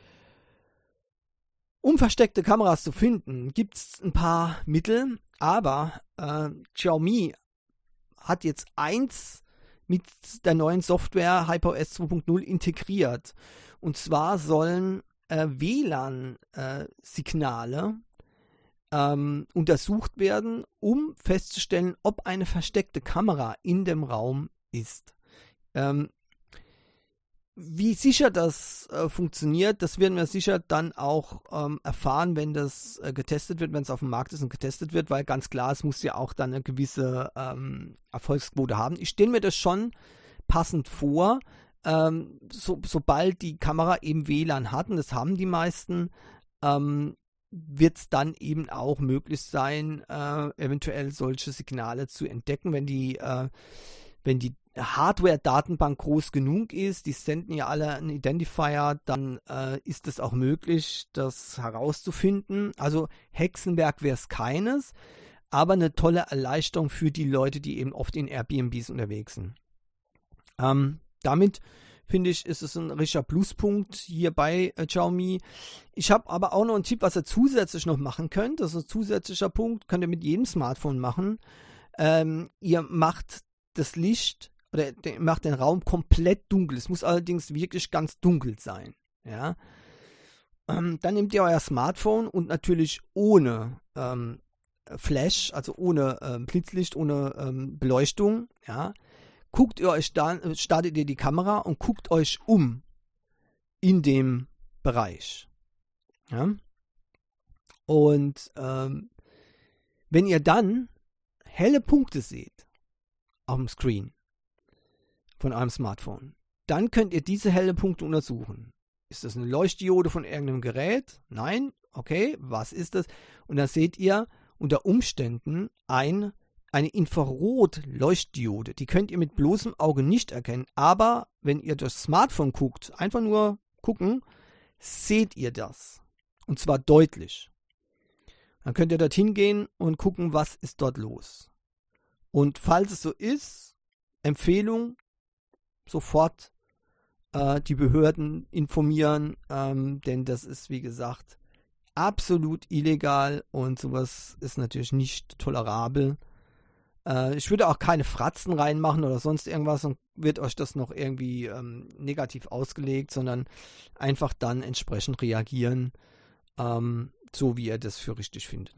Um versteckte Kameras zu finden, gibt es ein paar Mittel, aber Xiaomi hat jetzt eins mit der neuen Software HyperOS 2.0 integriert. Und zwar sollen WLAN-Signale untersucht werden, um festzustellen, ob eine versteckte Kamera in dem Raum ist. Wie sicher das funktioniert, das werden wir sicher dann auch erfahren, wenn das getestet wird, wenn es auf dem Markt ist und getestet wird, weil ganz klar, es muss ja auch dann eine gewisse Erfolgsquote haben. Ich stelle mir das schon passend vor, sobald die Kamera eben WLAN hat, und das haben die meisten, wird es dann eben auch möglich sein, eventuell solche Signale zu entdecken, wenn die Hardware-Datenbank groß genug ist, die senden ja alle einen Identifier, dann ist es auch möglich, das herauszufinden. Also Hexenwerk wäre es keines, aber eine tolle Erleichterung für die Leute, die eben oft in Airbnbs unterwegs sind. Damit finde ich, ist es ein richtiger Pluspunkt hier bei Xiaomi. Ich habe aber auch noch einen Tipp, was ihr zusätzlich noch machen könnt. Das ist ein zusätzlicher Punkt, könnt ihr mit jedem Smartphone machen. Ihr macht das Licht oder macht den Raum komplett dunkel. Es muss allerdings wirklich ganz dunkel sein. Ja? Dann nehmt ihr euer Smartphone und natürlich ohne Flash, also ohne Blitzlicht, ohne Beleuchtung, ja, startet ihr die Kamera und guckt euch um in dem Bereich. Ja? Und wenn ihr dann helle Punkte seht auf dem Screen von eurem Smartphone, dann könnt ihr diese helle Punkte untersuchen. Ist das eine Leuchtdiode von irgendeinem Gerät? Nein? Okay, was ist das? Und dann seht ihr unter Umständen eine Infrarot-Leuchtdiode. Die könnt ihr mit bloßem Auge nicht erkennen, aber wenn ihr durchs Smartphone guckt, einfach nur gucken, seht ihr das. Und zwar deutlich. Dann könnt ihr dorthin gehen und gucken, was ist dort los. Und falls es so ist, Empfehlung, sofort die Behörden informieren, denn das ist, wie gesagt, absolut illegal und sowas ist natürlich nicht tolerabel. Ich würde auch keine Fratzen reinmachen oder sonst irgendwas und wird euch das noch irgendwie negativ ausgelegt, sondern einfach dann entsprechend reagieren, so wie ihr das für richtig findet.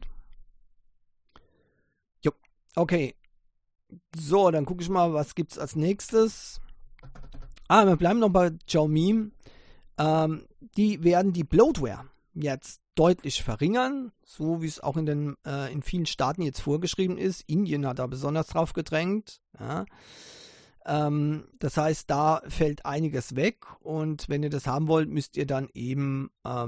Jo, okay. So, dann gucke ich mal, was gibt's als nächstes. Wir bleiben noch bei Xiaomi. Die werden die Bloatware jetzt deutlich verringern, so wie es auch in vielen Staaten jetzt vorgeschrieben ist. Indien hat da besonders drauf gedrängt. Ja. Das heißt, da fällt einiges weg und wenn ihr das haben wollt, müsst ihr dann eben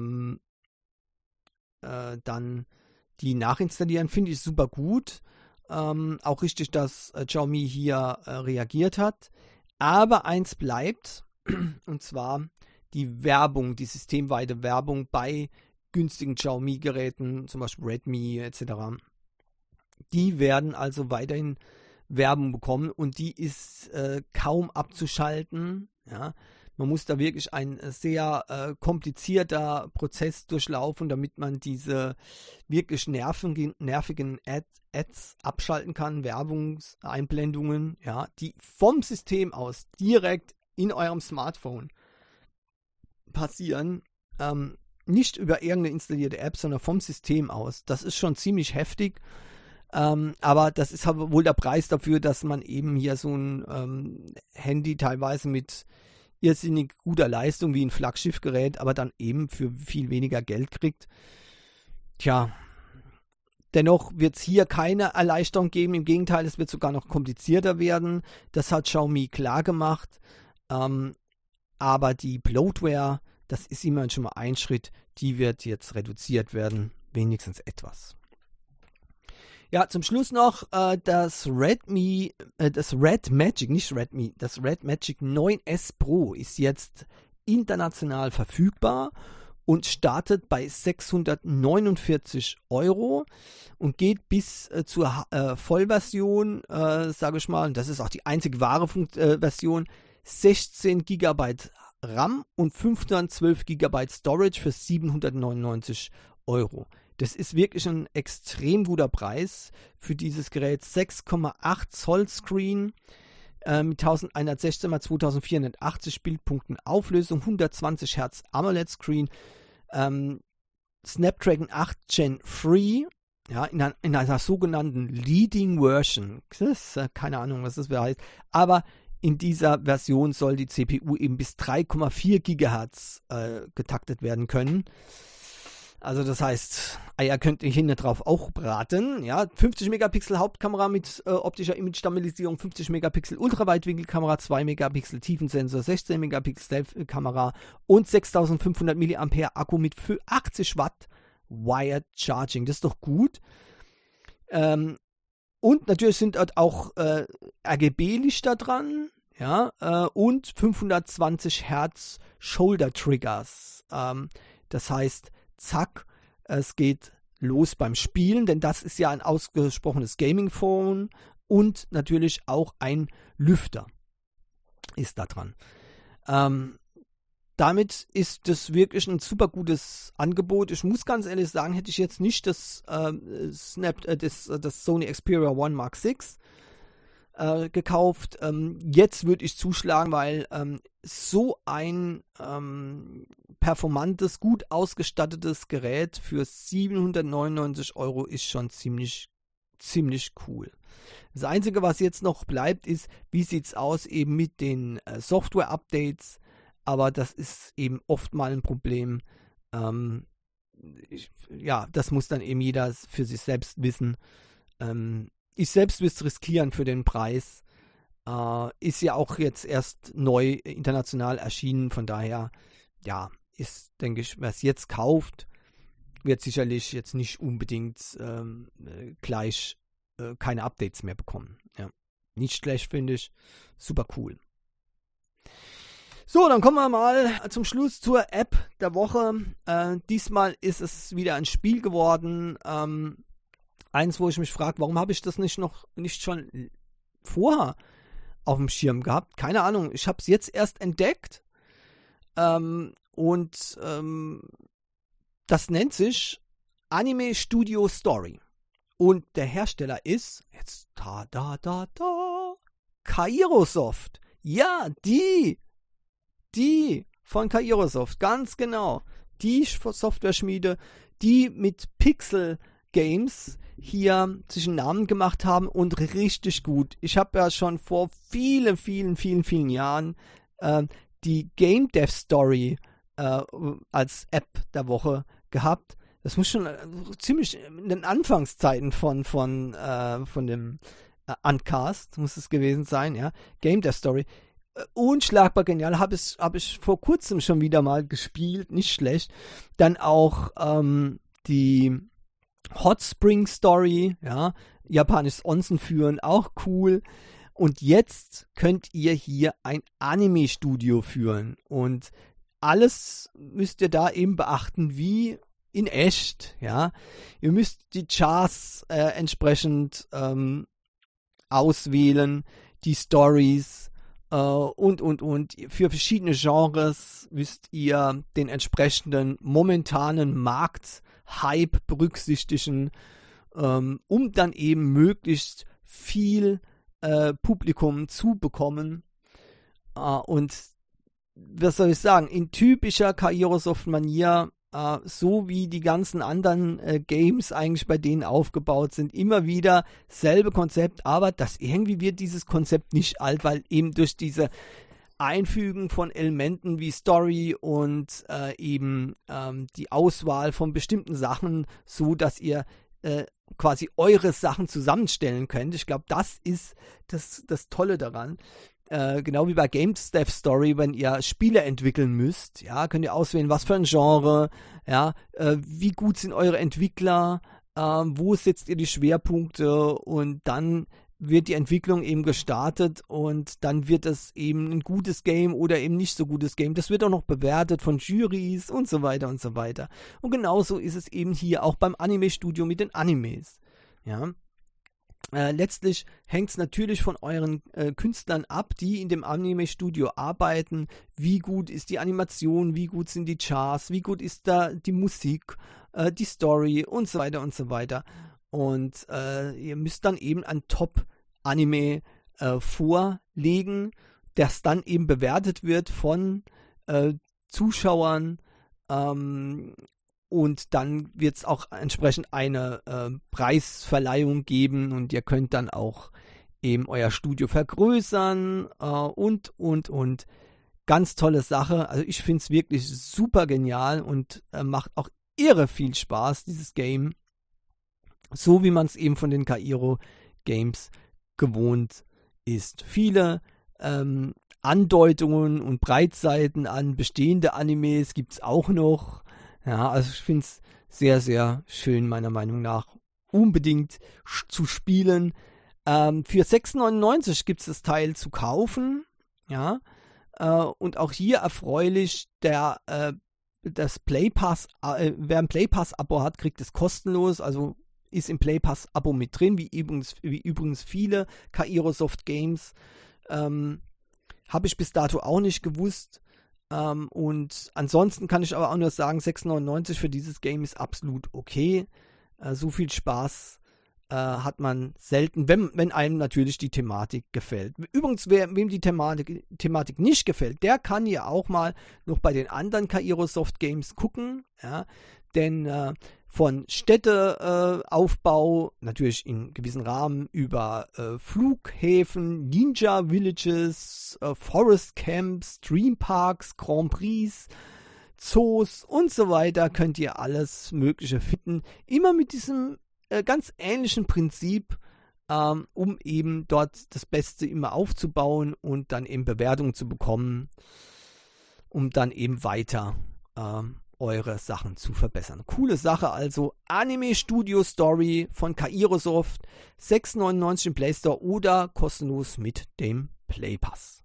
dann die nachinstallieren. Finde ich super gut. Auch richtig, dass Xiaomi hier reagiert hat. Aber eins bleibt, und zwar die Werbung, die systemweite Werbung bei günstigen Xiaomi-Geräten, zum Beispiel Redmi etc. Die werden also weiterhin Werbung bekommen und die ist kaum abzuschalten. Ja. Man muss da wirklich ein sehr komplizierter Prozess durchlaufen, damit man diese wirklich nervigen Ads abschalten kann, Werbungseinblendungen, ja, die vom System aus direkt in eurem Smartphone passieren. Nicht über irgendeine installierte App, sondern vom System aus. Das ist schon ziemlich heftig. Aber das ist halt wohl der Preis dafür, dass man eben hier so ein Handy teilweise mit irrsinnig guter Leistung wie ein Flaggschiffgerät, aber dann eben für viel weniger Geld kriegt. Tja, dennoch wird es hier keine Erleichterung geben. Im Gegenteil, es wird sogar noch komplizierter werden. Das hat Xiaomi klar gemacht. Aber die Bloatware, das ist immerhin schon mal ein Schritt, die wird jetzt reduziert werden, wenigstens etwas. Ja, zum Schluss noch das Red Magic 9S Pro ist jetzt international verfügbar und startet bei 649 € und geht bis zur Vollversion, sage ich mal, und das ist auch die einzige wahre Version, 16 GB RAM und 512 GB Storage für 799 €. Das ist wirklich ein extrem guter Preis für dieses Gerät. 6,8 Zoll Screen mit 1116 x 2480 Bildpunkten Auflösung, 120 Hertz AMOLED Screen, Snapdragon 8 Gen 3, ja, in einer sogenannten Leading Version. Das ist, keine Ahnung, was das heißt, aber in dieser Version soll die CPU eben bis 3,4 GHz getaktet werden können. Also das heißt, ihr könnt ihr hinten drauf auch braten. Ja, 50 Megapixel Hauptkamera mit optischer Image-Stabilisierung, 50 Megapixel Ultraweitwinkelkamera, 2 Megapixel Tiefensensor, 16 Megapixel Selfie-Kamera und 6500 mAh Akku mit 80 Watt Wired Charging. Das ist doch gut. Und natürlich sind dort auch RGB-Lichter dran. Ja, und 520 Hertz Shoulder Triggers. Das heißt, zack, es geht los beim Spielen, denn das ist ja ein ausgesprochenes Gaming-Phone und natürlich auch ein Lüfter ist da dran. Damit ist das wirklich ein super gutes Angebot. Ich muss ganz ehrlich sagen, hätte ich jetzt nicht das Sony Xperia One Mark VI gekauft. Jetzt würde ich zuschlagen, weil so ein performantes, gut ausgestattetes Gerät für 799 € ist schon ziemlich cool. Das Einzige, was jetzt noch bleibt, ist, wie sieht es aus eben mit den Software-Updates, aber das ist eben oft mal ein Problem. Das muss dann eben jeder für sich selbst wissen. Ich selbst will es riskieren für den Preis. Ist ja auch jetzt erst neu international erschienen, von daher, ja, ist, denke ich, wer es jetzt kauft, wird sicherlich jetzt nicht unbedingt gleich keine Updates mehr bekommen. Ja. Nicht schlecht, finde ich. Super cool. So, dann kommen wir mal zum Schluss zur App der Woche. Diesmal ist es wieder ein Spiel geworden. Eins, wo ich mich frage, warum habe ich das nicht schon vorher auf dem Schirm gehabt. Keine Ahnung, ich habe es jetzt erst entdeckt. Das nennt sich Anime Studio Story. Und der Hersteller ist, jetzt Kairosoft. Ja, die von Kairosoft, ganz genau. Die Software-Schmiede, die mit Pixel Games hier sich einen Namen gemacht haben und richtig gut. Ich habe ja schon vor vielen Jahren die Game Dev Story als App der Woche gehabt. Das muss schon ziemlich in den Anfangszeiten von dem Uncast muss es gewesen sein, ja. Game Dev Story. Unschlagbar genial. Habe ich vor kurzem schon wieder mal gespielt, nicht schlecht. Dann auch die Hot Spring Story, ja, japanisches Onsen führen, auch cool. Und jetzt könnt ihr hier ein Anime-Studio führen. Und alles müsst ihr da eben beachten, wie in echt, ja. Ihr müsst die Charts entsprechend auswählen, die Stories und. Für verschiedene Genres müsst ihr den entsprechenden momentanen Markthype berücksichtigen, um dann eben möglichst viel Publikum zu bekommen. Und was soll ich sagen, in typischer Kairosoft-Manier, so wie die ganzen anderen Games eigentlich bei denen aufgebaut sind, immer wieder selbe Konzept, aber irgendwie wird dieses Konzept nicht alt, weil eben durch diese Einfügen von Elementen wie Story und eben die Auswahl von bestimmten Sachen, so dass ihr quasi eure Sachen zusammenstellen könnt. Ich glaube, das ist das Tolle daran. Genau wie bei Game Dev Story, wenn ihr Spiele entwickeln müsst, ja, könnt ihr auswählen, was für ein Genre, ja, wie gut sind eure Entwickler, wo setzt ihr die Schwerpunkte, und dann wird die Entwicklung eben gestartet und dann wird es eben ein gutes Game oder eben nicht so gutes Game. Das wird auch noch bewertet von Jurys und so weiter und so weiter. Und genauso ist es eben hier auch beim Anime-Studio mit den Animes, ja. Letztlich hängt es natürlich von euren Künstlern ab, die in dem Anime-Studio arbeiten. Wie gut ist die Animation, wie gut sind die Charts, wie gut ist da die Musik, die Story und so weiter und so weiter. Und ihr müsst dann eben ein Top-Anime vorlegen, das dann eben bewertet wird von Zuschauern, und dann wird es auch entsprechend eine Preisverleihung geben und ihr könnt dann auch eben euer Studio vergrößern und. Ganz tolle Sache. Also ich finde es wirklich super genial und macht auch irre viel Spaß, dieses Game. So wie man es eben von den Kairo Games gewohnt ist. Viele Andeutungen und Breitseiten an bestehende Animes gibt es auch noch. Ja, also ich finde es sehr, sehr schön, meiner Meinung nach, unbedingt zu spielen. Für 6,99 gibt es das Teil zu kaufen. Ja, und auch hier erfreulich, das Playpass, wer ein Playpass-Abo hat, kriegt es kostenlos, also ist im Playpass-Abo mit drin, wie übrigens viele Kairosoft Games. Habe ich bis dato auch nicht gewusst. Und ansonsten kann ich aber auch nur sagen, 6,99 für dieses Game ist absolut okay. So viel Spaß hat man selten, wenn einem natürlich die Thematik gefällt. Übrigens, wem die Thematik nicht gefällt, der kann ja auch mal noch bei den anderen Kairosoft Games gucken, ja, denn von Städteaufbau, natürlich in gewissen Rahmen, über Flughäfen, Ninja Villages, Forest Camps, Dream Parks, Grand Prix, Zoos und so weiter, könnt ihr alles Mögliche finden. Immer mit diesem ganz ähnlichen Prinzip, um eben dort das Beste immer aufzubauen und dann eben Bewertungen zu bekommen, um dann eben weiter eure Sachen zu verbessern. Coole Sache also. Anime Studio Story von Kairosoft, 6,99 im Play Store oder kostenlos mit dem Playpass.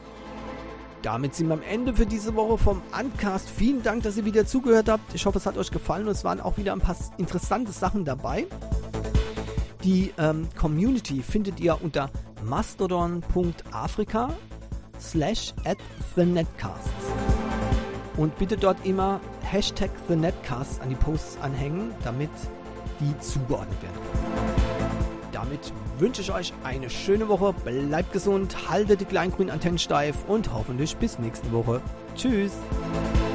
Damit sind wir am Ende für diese Woche vom Uncast. Vielen Dank, dass ihr wieder zugehört habt. Ich hoffe, es hat euch gefallen und es waren auch wieder ein paar interessante Sachen dabei. Die Community findet ihr unter mastodon.africa/@thenetcasts. Und bitte dort immer #TheNetcasts an die Posts anhängen, damit die zugeordnet werden. Damit wünsche ich euch eine schöne Woche, bleibt gesund, haltet die kleinen grünen Antennen steif und hoffentlich bis nächste Woche. Tschüss!